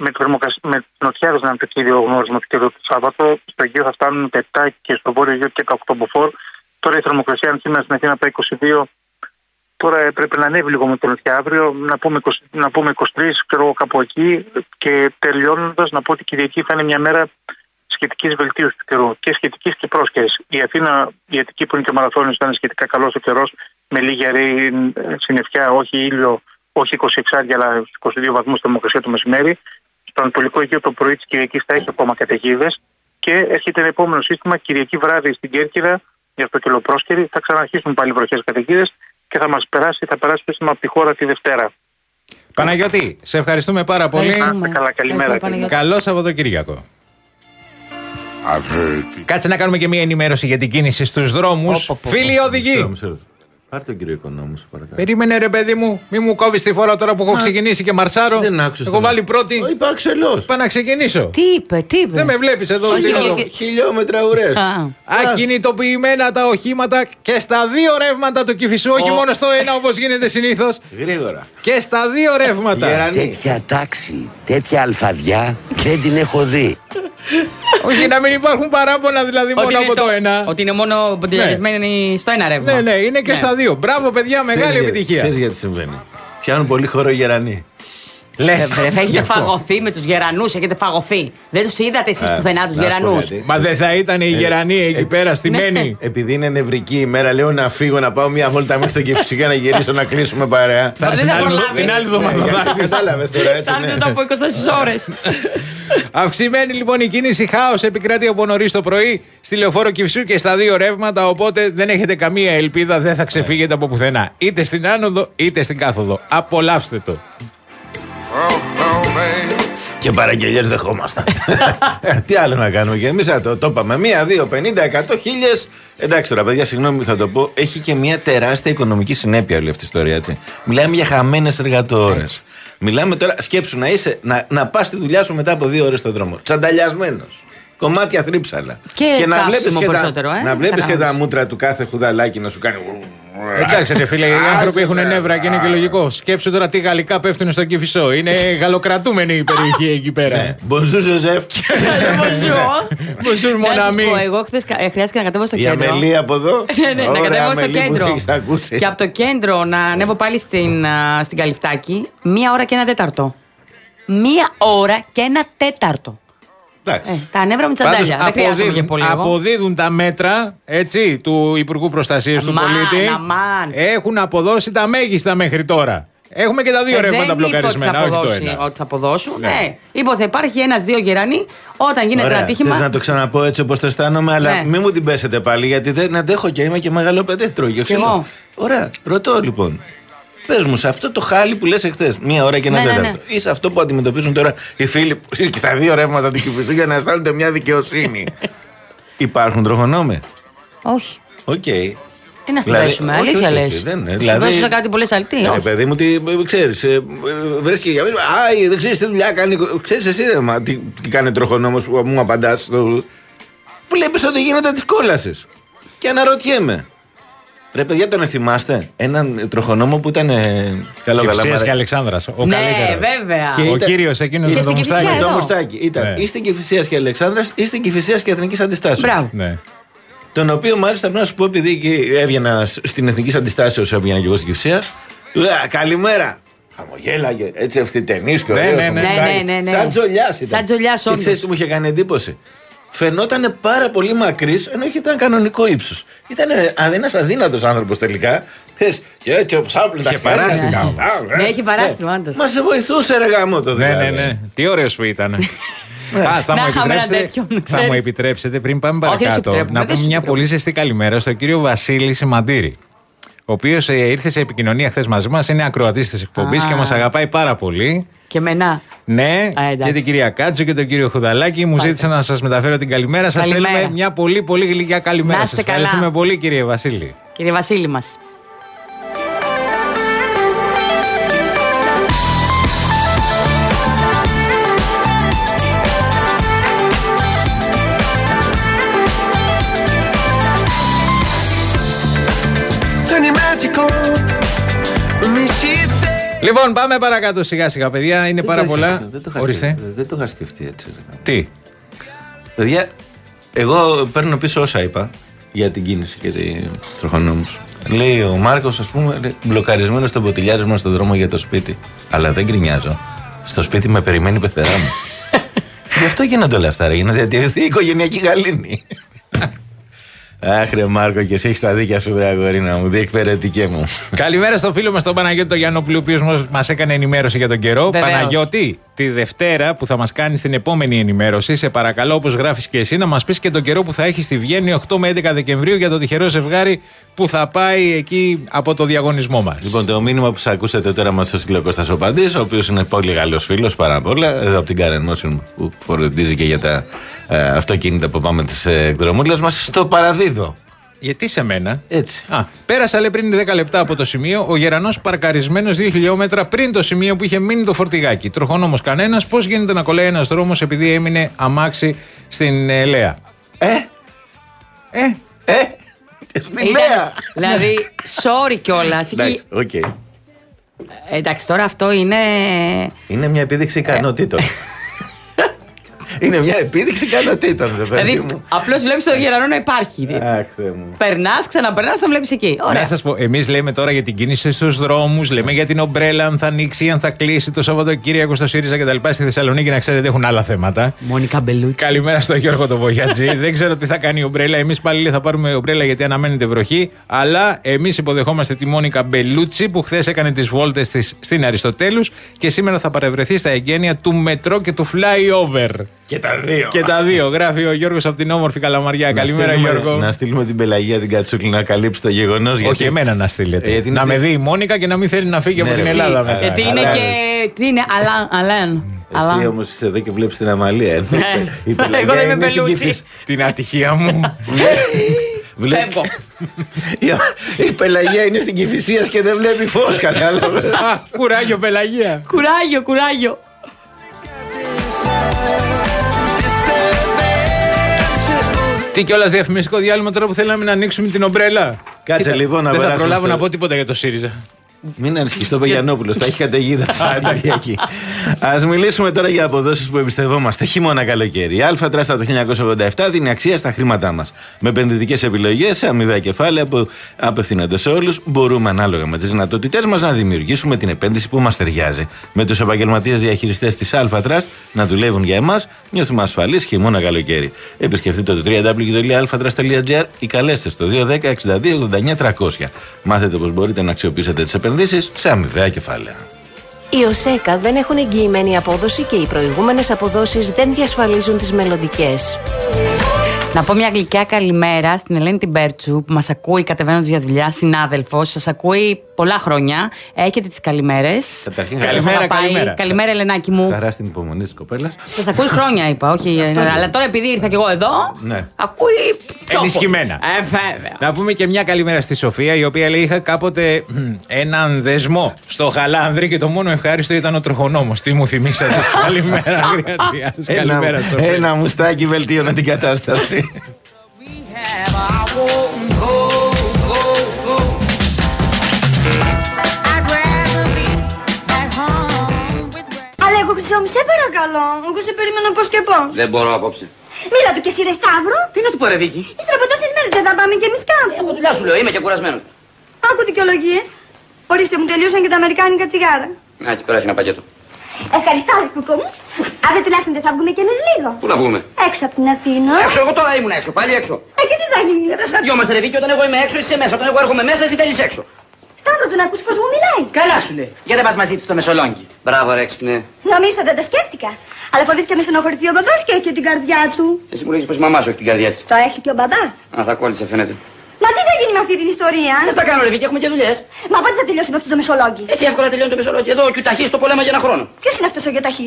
με, με νοτιάδες να είναι το κύριο γνώρισμα του καιρού του Σάββατο. Στο Αιγαίο θα φτάνουν τα επτά και στο Βόρειο Αιγαίο και τα οκτώ μποφόρ. Τώρα η θερμοκρασία, αν σήμερα στην Αθήνα πάει είκοσι δύο, τώρα πρέπει να ανέβει λίγο με το νοτιά αύριο, να πούμε, είκοσι, να πούμε είκοσι τρία, ξέρω κάπου εκεί. Και τελειώνοντας, να πω ότι η Κυριακή θα είναι μια μέρα σχετικής βελτίωσης του καιρού και σχετικής και πρόσκαιρης. Η Αθήνα, η Αττική που είναι και μαραθώνιος, ήταν σχετικά καλός ο καιρός, με λίγη αραιή συννεφιά, όχι ήλιο, όχι είκοσι έξι, αλλά είκοσι δύο βαθμούς θερμοκρασία το μεσημέρι. Στο Ανατολικό Αιγαίο το πρωί της Κυριακής θα έχει ακόμα καταιγίδες και έρχεται ένα επόμενο σύστημα Κυριακή βράδυ στην Κέρκυρα, για αυτό καιροπρόσκαιρη, θα ξαναρχίσουν πάλι βροχές καταιγίδες και θα μας περάσει, θα περάσει σύστημα από τη χώρα τη Δευτέρα. Παναγιώτη, σε ευχαριστούμε πάρα πολύ. Ευχαριστούμε. Καλά, καλημέρα. Καλό Σαββατοκύριακο. Κάτσε να κάνουμε και μια ενημέρωση για την κίνηση στους δρόμους. Φίλοι οδηγοί. Πάρε τον κύριο Οικονόμου, σε παρακαλώ. Περίμενε ρε παιδί μου, μη μου κόβεις τη φορά τώρα που έχω ξεκινήσει και μαρσάρω. Δεν άκουσες. Έχω βάλει πρώτη. Είπα αξελός. Πάω να ξεκινήσω. Τι είπε, τι είπε. Δεν με βλέπεις εδώ. Χιλιόμετρα ουρές. Ακινητοποιημένα τα οχήματα και στα δύο ρεύματα του Κηφισού, όχι μόνο στο ένα όπως γίνεται συνήθως. Γρήγορα. Και στα δύο ρεύματα. Τέτοια τάξη, τέτοια αλφαδιά δεν την έχω δει. Όχι, να μην υπάρχουν παράπονα δηλαδή μόνο από το, το ένα. Ότι είναι μόνο ποντιλιαρισμένοι ναι. στο ένα ρεύμα. Ναι, ναι, είναι και ναι. στα δύο. Μπράβο, παιδιά, μεγάλη ξέρεις επιτυχία. Ξέρεις γιατί συμβαίνει. Πιάνουν πολύ χώρο οι γερανοί. Λες, θα έχετε φαγωθεί με τους γερανούς, έχετε φαγωθεί. Δεν τους είδατε εσείς πουθενά τους γερανούς. Μα δεν θα ήταν οι γερανοί εκεί πέρα στημένοι. Επειδή είναι νευρική ημέρα, λέω να φύγω να πάω μια βόλτα μέχρι το Κηφισιά να γυρίσω να κλείσουμε παρέα. Θα έρθει την άλλη εβδομάδα. Κατάλαβες τώρα έτσι. Θα έρθει μετά από είκοσι τέσσερις ώρες. Αυξημένη λοιπόν η κίνηση, χάος επικρατεί από νωρίς το πρωί στη λεωφόρο Κηφισού και στα δύο ρεύματα. Οπότε δεν έχετε καμία ελπίδα, δεν θα ξεφύγετε από πουθενά. Είτε στην άνοδο είτε στην κάθοδο. Απολαύστε το. Και παραγγελιές δεχόμασταν. Τι άλλο να κάνουμε και εμείς το, το είπαμε. Μία, δύο, πενήντα, εκατό, χίλιες. Εντάξει τώρα, παιδιά, συγγνώμη που θα το πω. Έχει και μια τεράστια οικονομική συνέπεια όλη αυτή η ιστορία. Έτσι. Μιλάμε για χαμένες εργατόρες. Μιλάμε τώρα, σκέψου να είσαι, να, να πας στη δουλειά σου μετά από δύο ώρες στον δρόμο. Τσανταλιασμένος. Κομμάτια θρύψαλα. Και, και να βλέπεις και, τα, ε? να βλέπεις και τα μούτρα του κάθε χουδαλάκι να σου κάνει. Εντάξει, ρε φίλε, οι άνθρωποι έχουν νεύρα και είναι και λογικό. Σκέψου τώρα τι γαλλικά πέφτουν στο Κηφισό. Είναι γαλλοκρατούμενη η περιοχή εκεί πέρα. Bonjour, Joseph. Bonjour, mon ami. Εγώ χθες χρειάστηκε να κατέβω στο κέντρο. Η Αμελή από εδώ. Να κατέβω στο κέντρο. Και από το κέντρο να ανέβω πάλι στην Καλυφτάκη μία ώρα και ένα τέταρτο. Μία ώρα και ένα τέταρτο. Ε, τα νεύρα μου τσαντάλια. Δεν χρειάζομαι και πολύ. Αποδίδουν τα μέτρα έτσι, του Υπουργού Προστασίας του Πολίτη. Αμάν. Έχουν αποδώσει τα μέγιστα μέχρι τώρα. Έχουμε και τα δύο ε, ρεύματα μπλοκαρισμένα. Δεν είπε ότι θα, όχι το ότι θα αποδώσουν. Ναι. Ε, είπε ότι θα υπάρχει ένας-δύο γερανοί όταν γίνεται ένα ατύχημα. Θες να το ξαναπώ έτσι όπως το αισθάνομαι, αλλά ναι. μην μου την πέσετε πάλι γιατί δεν αντέχω και είμαι και μεγάλο παιδί. Τρώγει ξύλο. Ωραία, ρωτώ λοιπόν. Πες μου, σε αυτό το χάλι που λες εχθές, μία ώρα και ένα ναι, τέταρτο, ναι, ναι. ή σε αυτό που αντιμετωπίζουν τώρα οι φίλοι και στα δύο ρεύματα του Κηφισού για να αισθάνονται μια δικαιοσύνη. Υπάρχουν τροχονόμοι? Όχι. Οκ. Okay. Τι να στηρίσουμε, δηλαδή, αλήθεια λες. Δηλαδή, σε κάτι πολλές αλτή. Ναι, παιδί μου, τι ξέρεις. Βρέσκει για μένα. Α, δεν ξέρεις τι δουλειά κάνει. Ξέρεις εσύ, ρε, μα, τι, τι κάνει τροχονόμος που μου απαντάς. Στο... Βλέπεις ότι γίνεται της κόλασης. Και αναρωτιέμαι. Ρε παιδιά, τον θυμάστε? Έναν τροχονόμο που ήταν. Καλό καλά. Κηφισίας και Αλεξάνδρας. Ο ναι, καλύτερος. Βέβαια. Και ο ήταν... κύριος εκείνος με το μουστάκι. Το μουστάκι. Ήταν ναι. ή στην Κηφισίας και Αλεξάνδρας ή στην Κηφισίας και Εθνικής Αντιστάσεως. Μπράβο. Ναι. Τον οποίο μάλιστα πρέπει να σου πω, επειδή έβγαινα στην Εθνικής Αντιστάσεως, έβγαινα και εγώ στην Κηφισίας. Καλημέρα. Χαμογέλαγε, έτσι ευθυτενής και ωραίος. Ναι, ναι, ναι, ναι, ναι. Σαν τζολιάς ήταν. Σαν τζολιάς, και ξέρεις τι μου είχε κάνει εντύπωση? Φαινόταν πάρα πολύ μακρύς, ενώ ήταν κανονικό ύψος. Ήταν ένας αδύνατος άνθρωπος τελικά. Θες, και έτσι όπως άπλε τα παράστημα. Ναι, έχει παράστημα, όντως. Μα σε βοηθούσε ρε γάμο το δηλαδή. Ναι, ναι, ναι. Τι ωραίος που ήταν. Θα μου επιτρέψετε πριν πάμε παρακάτω να πούμε μια πολύ ζεστή καλημέρα στον κύριο Βασίλη Σιμαντήρη, ο οποίος ήρθε σε επικοινωνία χθες μαζί μας, είναι ακροατής της εκπομπής και μας αγαπάει πάρα πολύ. Και μενά. Ναι, Α, και την κυρία Κάτσο και τον κύριο Χουδαλάκη. Μου ζήτησαν να σας μεταφέρω την καλημέρα. Σας θέλουμε μια πολύ πολύ γλυκιά καλημέρα. Σας ευχαριστούμε πολύ, κύριε Βασίλη. Κύριε Βασίλη μας. Λοιπόν, πάμε παρακάτω σιγά σιγά, παιδιά. Είναι δεν πάρα το πολλά. Είχα, δεν, το είχα σκεφτεί, δεν το είχα σκεφτεί έτσι. Τι. Παιδιά, εγώ παίρνω πίσω όσα είπα για την κίνηση και τους τροχονόμους. Λέει ο Μάρκος, ας πούμε, μπλοκαρισμένο στο βοτιλιάρισμα στον δρόμο για το σπίτι. Αλλά δεν γκρινιάζω. Στο σπίτι με περιμένει η πεθερά μου. Γι' αυτό γίνονται όλα αυτά, ρε, για να διατηρηθεί η οικογενειακή γαλήνη. Αχ, ρε Μάρκο, και εσύ έχεις τα δίκια σου, βρε αγορίνα μου, διεκπαιρετικέ μου. Καλημέρα στο φίλο μας τον Παναγιώτη τον Γιαννόπουλο, ο οποίος μας έκανε ενημέρωση για τον καιρό. Βεβαίως. Παναγιώτη, τη Δευτέρα που θα μας κάνει την επόμενη ενημέρωση, σε παρακαλώ, όπως γράφεις και εσύ, να μας πεις και τον καιρό που θα έχει στη Βιέννη οκτώ με έντεκα Δεκεμβρίου για το τυχερό ζευγάρι που θα πάει εκεί από το διαγωνισμό μας. Λοιπόν, το μήνυμα που σας ακούσατε τώρα μας το στείλε ο Κώστας ο Παντής, ο οποίος είναι πολύ καλός φίλος πάρα πολλά, εδώ από την Karen Motion που φροντίζει και για τα ε, αυτοκίνητα που πάμε τις ε, εκδρομούλες μας, στο παραδίδω. Γιατί σε μένα. Έτσι. Α, πέρασα λέει πριν δέκα λεπτά από το σημείο, ο Γερανός παρκαρισμένος δύο χιλιόμετρα πριν το σημείο που είχε μείνει το φορτηγάκι. Τροχονόμος κανένας, πώς γίνεται να κολλάει ένας δρόμος επειδή έμεινε αμάξι στην ε, Λέα. Ε! Ε! Ε! Στη Λέα! Δηλαδή, sorry κιόλας. Εντάξει, οκ. Okay. Εντάξει, τώρα αυτό είναι. Είναι μια επίδειξη ικανότητων. Είναι μια επίδειξη ικανότητων, ρε παιδί Δηλαδή, μου. απλώς βλέπεις τον Γερανό να υπάρχει. Αχ, Θεέ μου. Περνάς, ξαναπερνάς, τον βλέπεις εκεί. Ωραία. Να σας πω, εμείς λέμε τώρα για την κίνηση στους δρόμους, λέμε για την ομπρέλα, αν θα ανοίξει, αν θα κλείσει το Σαββατοκύριακο στο ΣΥΡΙΖΑ κτλ. Στη Θεσσαλονίκη, να ξέρετε, έχουν άλλα θέματα. Μόνικα Μπελούτσι. Καλημέρα στο Γιώργο το Βογιατζή. Δεν ξέρω τι θα κάνει η ομπρέλα. Εμείς πάλι θα πάρουμε ομπρέλα γιατί αναμένεται βροχή. Αλλά εμείς υποδεχόμαστε τη Μόνικα Μπελούτσι που χθες έκανε τις βόλτες της στην Αριστοτέλους και σήμερα θα παρευρεθεί στα εγγένεια του μετρό και του flyover. Και τα δύο. Και τα δύο. Γράφει ο Γιώργος από την όμορφη Καλαμαριά. Να Καλημέρα, στείλουμε, Γιώργο. Να στείλουμε την Πελαγία την Κατσούκλη να καλύψει το γεγονός. Όχι γιατί... εμένα να στείλετε. Γιατί να στη... με δει η Μόνικα και να μην θέλει να φύγει ναι, από την Ελλάδα μετά. Γιατί είναι αλλά... και. Τι είναι, Αλάν. Εσύ όμως είσαι εδώ και βλέπεις την Αμαλία. Ναι. Η Πελαγία Εγώ δεν είμαι είναι στην Μπελούτσι. Κηφισιά. Την ατυχία μου. Φεύγω. Η Πελαγία είναι στην Κηφισίας και δεν βλέπει φως, κατάλαβε. Κουράγιο, Πελαγία. Κουράγιο, κουράγιο. Τι κιόλας διαφημιστικό διάλειμμα τώρα που θέλαμε να ανοίξουμε την ομπρέλα. Κάτσε Κοίτα, λοιπόν να δεν θα περάσουμε προλάβω στο- να πω τίποτα για το ΣΥΡΙΖΑ. Μην ανησυχείς, το Πεγιανόπουλος, θα έχει καταιγίδα τη Κυριακή. Ας μιλήσουμε τώρα για αποδόσεις που εμπιστευόμαστε. Χειμώνα καλοκαίρι. Η Αλφα-Τράστα το χίλια εννιακόσια ογδόντα επτά δίνει αξία στα χρήματά μας. Με επενδυτικές επιλογές, σε αμοιβαία κεφάλαια που απευθύνονται σε όλους, μπορούμε ανάλογα με τις δυνατότητές μας να δημιουργήσουμε την επένδυση που μας ταιριάζει. Με τους επαγγελματίες διαχειριστές της Αλφα-Τράστα να δουλεύουν για εμάς, νιώθουμε ασφαλείς χειμώνα καλοκαίρι. Επισκεφτείτε το double-u double-u double-u τελεία αλφα τραστ τελεία τζι άρ ή καλέστε στο δύο ένα μηδέν εξήντα δύο ογδόντα εννιά τριακόσια. Μάθετε πώς μπορείτε να αξιοποιήσετε τις επενδύσεις σε αμοιβαία κεφάλαια. Οι ΟΣΕΚΑ δεν έχουν εγγυημένη απόδοση και οι προηγούμενες αποδόσεις δεν διασφαλίζουν τις μελλοντικές. Να πω μια γλυκιά καλημέρα στην Ελένη την Μπέρτσου που μας ακούει κατεβαίνοντας για δουλειά, συνάδελφος. Σας ακούει πολλά χρόνια. Έχετε τις καλημέρες. Καταρχήν, Σας καλημέρα, αγαπάει. καλημέρα. Καλημέρα, Ελενάκη μου. Χαρά στην υπομονή της κοπέλας. Σας ακούει χρόνια, είπα. Όχι, Αυτό αλλά είναι. τώρα επειδή ήρθα κι εγώ εδώ, Ναι. ακούει πιο Ενισχυμένα. πολύ. Ε, βέβαια. Να πούμε και μια καλημέρα στη Σοφία, η οποία λέει: είχα κάποτε μ, έναν δεσμό στο Χαλάνδρι και το μόνο ευχάριστο ήταν ο τροχονόμος. Τι μου θυμήσατε. Καλημέρα, Αγριατρίας. Καλημέρα, Ένα, Σοφία. ένα μουστάκι βελτίωνε την κατάσταση. Αλλά εγώ Χρυσό μου, σε παρακαλώ. Εγώ σε περίμενα πώς και πώς. Δεν μπορώ απόψε. Μίλα του και εσύ ρε Σταύρο. Τι να του πω, ρε Βίκη. Ύστερα από τόσες μέρες δεν θα πάμε κι εμείς κάπου. Από δουλειά σου λέω, είμαι και κουρασμένος. Άκου δικαιολογίες. Ορίστε μου, τελείωσαν και τα αμερικάνικα τσιγάρα. Να, εκεί πέρα έχει ένα πακέτο. Ευχαριστώ, ρε κουκό μου. Άντε τουλάχιστον δεν θα βγούμε κι εμείς λίγο. Πού να βγούμε. Έξω από την Αθήνα. Έξω, εγώ τώρα ήμουν έξω, πάλι έξω. Ε, και τι θα γίνει. Δεν συναντιόμαστε, ρε Βίκη, όταν εγώ είμαι έξω, είσαι μέσα. Όταν εγώ έρχομαι μέσα, εσύ θέλεις έξω. Σταύρο, του να ακούς πώς μου μιλάει. Καλά σου λέει. Γιατί δεν πας μαζί του στο Μεσολόγγι. Μπράβο, ρε έξυπνε. Νομίζω δεν το σκέφτηκα. Αλλά φοβήθηκα με στενοχωρηθεί ο μπαμπάς και έχει και την καρδιά του. Εσύ μου λέγεις πως η μαμά σου έχει την καρδιά της. Το έχει και ο μπαμπάς. Α, θα κόλλησε, φαίνεται. Μα τι θα γίνει με αυτή την ιστορία. Δεν τα κάνω, ρε Βίκη, έχουμε και δουλειές. Μα πότε θα τελειώσει με αυτό το μεσολόγγι. Έτσι εύκολα τελειώνει το Μεσολόγγι. Εδώ ο Κιουταχής το πολέμα για ένα χρόνο. Ποιος είναι αυτός ο Γιωταχής.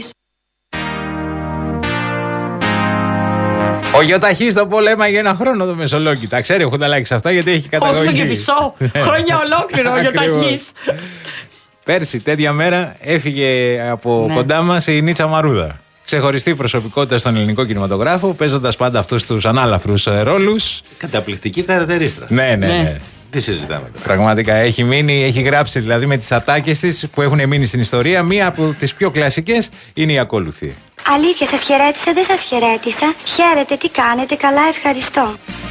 Ο Γιωταχής το πολέμα για ένα χρόνο το Μεσολόγγι. Τα ξέρει ο Χουνταλάκης αυτά γιατί έχει καταγωγή. Όχι στον Κηφισό. Χρόνια ολόκληρο ο Γιωταχής. Πέρσι, τέτοια μέρα, έφυγε από Ναι. κοντά μας η Νίτσα Μαρούδα. Ξεχωριστή προσωπικότητα στον ελληνικό κινηματογράφο, παίζοντας πάντα αυτούς τους ανάλαφρους ε, ρόλους. Καταπληκτική καρατερίστρα. Ναι, ναι, ναι. Ναι. Τι συζητάμε τώρα. Πραγματικά έχει μείνει, έχει γράψει δηλαδή με τις ατάκες της που έχουν μείνει στην ιστορία. Μία από τις πιο κλασικές είναι η ακόλουθη. Αλήθεια, σας χαιρέτησα, δεν σας χαιρέτησα. Χαίρετε, τι κάνετε, καλά, ευχαριστώ.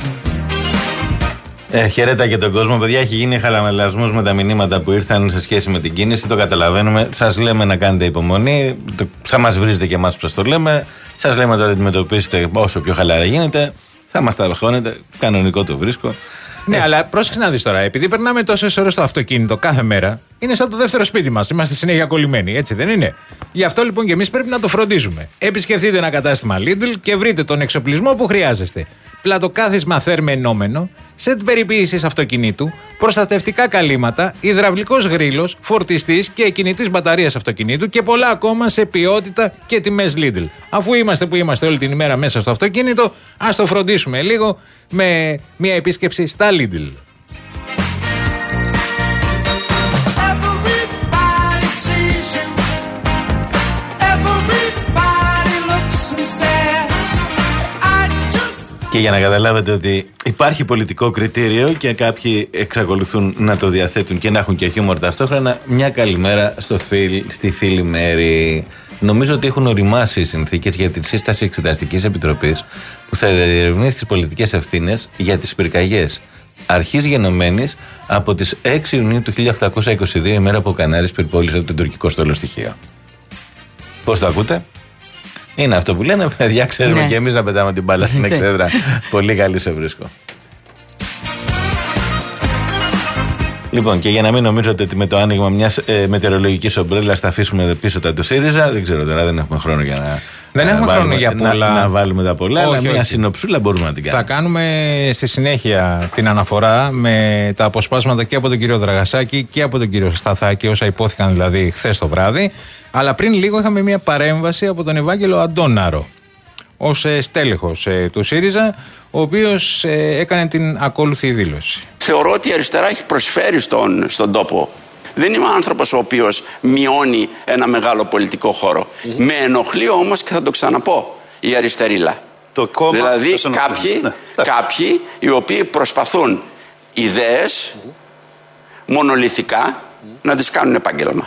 Ε, χαιρέτα και τον κόσμο, παιδιά. Έχει γίνει χαλαμελασμός με τα μηνύματα που ήρθαν σε σχέση με την κίνηση. Το καταλαβαίνουμε. Σας λέμε να κάνετε υπομονή. Θα μας βρίζετε και εμάς που σας το λέμε. Σας λέμε να το αντιμετωπίσετε όσο πιο χαλαρά γίνεται. Θα μας τα βαχώνετε. Κανονικό το βρίσκω. Ναι, ε. αλλά πρόσεξε να δεις τώρα. Επειδή περνάμε τόσες ώρες στο αυτοκίνητο κάθε μέρα, είναι σαν το δεύτερο σπίτι μας. Είμαστε συνέχεια κολλημένοι, έτσι δεν είναι? Γι' αυτό λοιπόν και εμείς πρέπει να το φροντίζουμε. Επισκεφτείτε ένα κατάστημα Lidl και βρείτε τον εξοπλισμό που χρειάζεστε. Πλατοκάθισμα θερμαινόμενο, σετ περιποίησης αυτοκινήτου, προστατευτικά καλύματα, υδραυλικός γρίλος, φορτιστής και κινητής μπαταρίας αυτοκινήτου και πολλά ακόμα σε ποιότητα και τιμές Lidl. Αφού είμαστε που είμαστε όλη την ημέρα μέσα στο αυτοκίνητο, ας το φροντίσουμε λίγο με μια επίσκεψη στα Lidl. Και για να καταλάβετε ότι υπάρχει πολιτικό κριτήριο και κάποιοι εξακολουθούν να το διαθέτουν και να έχουν και χιούμορ ταυτόχρονα, μια καλημέρα στο φιλ, στη φίλη Μέρη. Νομίζω ότι έχουν οριμάσει οι συνθήκες για τη σύσταση Εξεταστικής Επιτροπής που θα διερευνήσει τις πολιτικές ευθύνες για τις πυρκαγιές αρχής γενομένης από τις έξι Ιουνίου του χίλια οκτακόσια είκοσι δύο, ημέρα που ο Κανάρης πυρπόλησε το τουρκικό στολοστοιχείο. Πώς το ακούτε? Είναι αυτό που λένε, παιδιά, ξέρουμε ναι. και εμείς να πετάμε την μπάλα στην εξέδρα. Πολύ καλή σε βρίσκω. Λοιπόν, και για να μην νομίζετε ότι με το άνοιγμα μιας ε, μετεωρολογικής ομπρέλας θα αφήσουμε πίσω τα του ΣΥΡΙΖΑ, δεν ξέρω τώρα, δεν έχουμε χρόνο για να, δεν να, έχουμε βάλουμε, χρόνο για πολλά. Να, να βάλουμε τα πολλά, όχι, αλλά μια όχι. συνοψούλα μπορούμε να την κάνουμε. Θα κάνουμε στη συνέχεια την αναφορά με τα αποσπάσματα και από τον κύριο Δραγασάκη και από τον κύριο Σταθάκη, όσα υπόθηκαν δηλαδή χθες το βράδυ. Αλλά πριν λίγο είχαμε μια παρέμβαση από τον Ευάγγελο Αντώναρο ως ε, στέλεχος ε, του ΣΥΡΙΖΑ, ο οποίος ε, έκανε την ακόλουθη δήλωση. Θεωρώ ότι η αριστερά έχει προσφέρει στον, στον τόπο. Δεν είμαι άνθρωπος ο οποίος μειώνει ένα μεγάλο πολιτικό χώρο. Mm-hmm. Με ενοχλεί όμως, και θα το ξαναπώ, η αριστερίλα. Το κόμμα δηλαδή κάποιοι, ναι. κάποιοι οι οποίοι προσπαθούν ιδέες mm-hmm. μονολυθικά mm-hmm. να τις κάνουν επάγγελμα.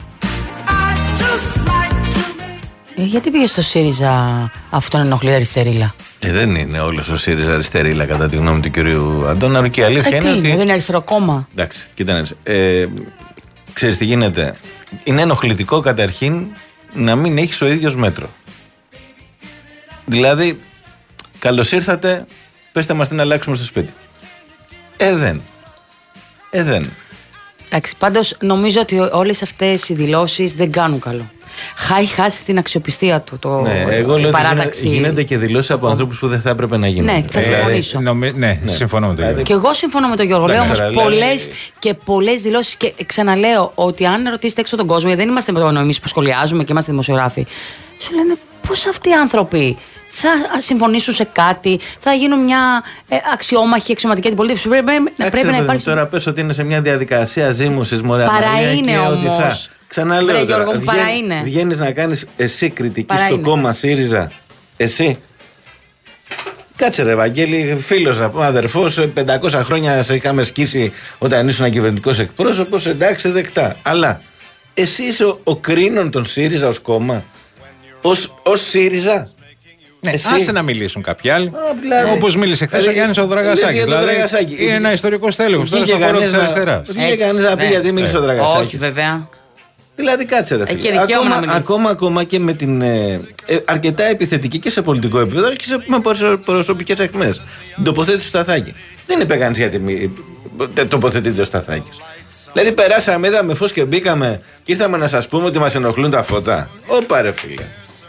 Ε, γιατί πήγε στο ΣΥΡΙΖΑ αφού τον ενοχλεί αριστερίλα? Ε, δεν είναι όλο ο ΣΥΡΙΖΑ αριστερίλα κατά τη γνώμη του κυρίου Αντώναρου και η αλήθεια ε, είναι ότι. Δεν είναι αριστερό κόμμα. Εντάξει, κοίτανε. Ε, ξέρεις τι γίνεται. Είναι ενοχλητικό καταρχήν να μην έχεις ο ίδιος μέτρο. Δηλαδή, καλώς ήρθατε, πέστε μας τι να αλλάξουμε στο σπίτι. Ε, δεν. Ε, δεν. Εντάξει, πάντως νομίζω ότι όλες αυτές οι δηλώσεις δεν κάνουν καλό. Χάει χάσει την αξιοπιστία του το ναι, εγώ λέω παράταξη. Ότι γίνονται και δηλώσεις από ανθρώπους που δεν θα έπρεπε να γίνονται. Ναι, θα συμφωνήσω. Ε, νομι... ναι, ναι, συμφωνώ με τον Γιώργο. Και εγώ συμφωνώ με τον Γιώργο. Λέω όμως πολλές και πολλές δηλώσεις. Και ξαναλέω ότι αν ρωτήσετε έξω τον κόσμο, γιατί δεν είμαστε μόνο εμείς που σχολιάζουμε και είμαστε δημοσιογράφοι, σου λένε πώς αυτοί οι άνθρωποι θα συμφωνήσουν σε κάτι, θα γίνουν μια ε, αξιόμαχη, αξιωματική αντιπολίτευση. Πρέπει, Άξε, πρέπει να υπάρχει. Τώρα πες ότι είναι σε μια διαδικασία ζήμωσης, μωρέ. Παρά είναι όμως. Ξαναλέω τώρα, βγαίνει, βγαίνεις να κάνεις εσύ κριτική παρά στο είναι. κόμμα ΣΥΡΙΖΑ. Εσύ. Κάτσε ρε Ευαγγέλη, φίλος, αδερφός, πεντακόσια χρόνια σε είχαμε σκίσει όταν ήσουν κυβερνητικός εκπρόσωπος, εντάξει δεκτά. Αλλά εσύ είσαι ο, ο κρίνων των ΣΥΡΙΖΑ ως κόμμα, ως, ως ΣΥΡΙΖΑ. Ναι, άσε να μιλήσουν κάποιοι άλλοι. Δηλαδή, όπως μίλησε χθες ο Γιάννης ο Δραγασάκης. Δηλαδή, είναι ένα ιστορικό στέλεχος τώρα στο χώρο της αριστεράς. Βγήκε κανείς να πει γιατί μίλησε ο Δραγασάκης. Όχι, βέβαια. Δηλαδή, κάτσε ρε φίλε. Ακόμα, ακόμα, ακόμα και με την ε, ε, αρκετά επιθετική και σε πολιτικό επίπεδο και σε, με προσωπικές αιχμές την τοποθέτηση του Σταθάκη. Δεν είπε κανείς γιατί μη, τοποθετείται ο Σταθάκης. Δηλαδή, περάσαμε, είδαμε φως και μπήκαμε και ήρθαμε να σας πούμε ότι μας ενοχλούν τα φώτα. Ωπα ρε φίλε.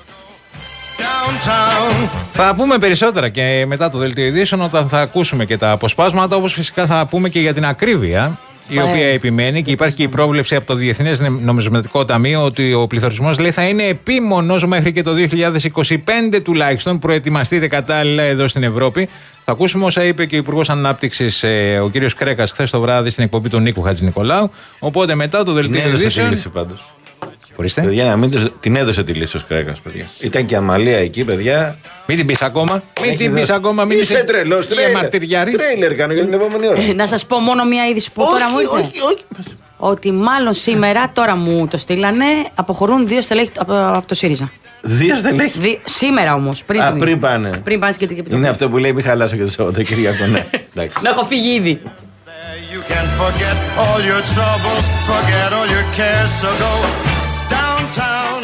Θα πούμε περισσότερα και μετά το δελτίο ειδήσεων όταν θα ακούσουμε και τα αποσπάσματα, όπως φυσικά θα πούμε και για την ακρίβεια, η οποία επιμένει και υπάρχει και η πρόβλεψη από το Διεθνές Νομισματικό Ταμείο ότι ο πληθωρισμός λέει θα είναι επίμονος μέχρι και το δύο χιλιάδες είκοσι πέντε τουλάχιστον. Προετοιμαστείτε κατάλληλα εδώ στην Ευρώπη. Θα ακούσουμε όσα είπε και ο Υπουργός Ανάπτυξης, ε, ο κύριος Κρέκας, χθες το βράδυ στην εκπομπή του Νίκου Χατζηνικολάου. Οπότε μετά το δελτίο ειδήσεων. Παιδιά, να μην τους, την έδωσε τη λύση ο Κρέκας, παιδιά. Ήταν και αμαλία εκεί, παιδιά. Μην την πεις ακόμα. Μην την πεις ακόμα. Μην είσαι τρελός. Τρέιλερ κάνω για την επόμενη ώρα. Να σας πω μόνο μια είδηση που τώρα μου ήρθε. Όχι, όχι. Ότι μάλλον σήμερα, τώρα μου το στείλανε, αποχωρούν δύο στελέχη από, από το ΣΥΡΙΖΑ. Δύο στελέχη. Δι... Σήμερα όμως. Πριν, Α, πριν πάνε. Πριν πάνε στην Κεντρική Επιτροπή. Είναι αυτό που λέει μη χαλάσω και το Σαββατοκύριακο. Ναι. Να έχω φύγει ήδη. You can forget all your troubles, forget all your cares, so go downtown.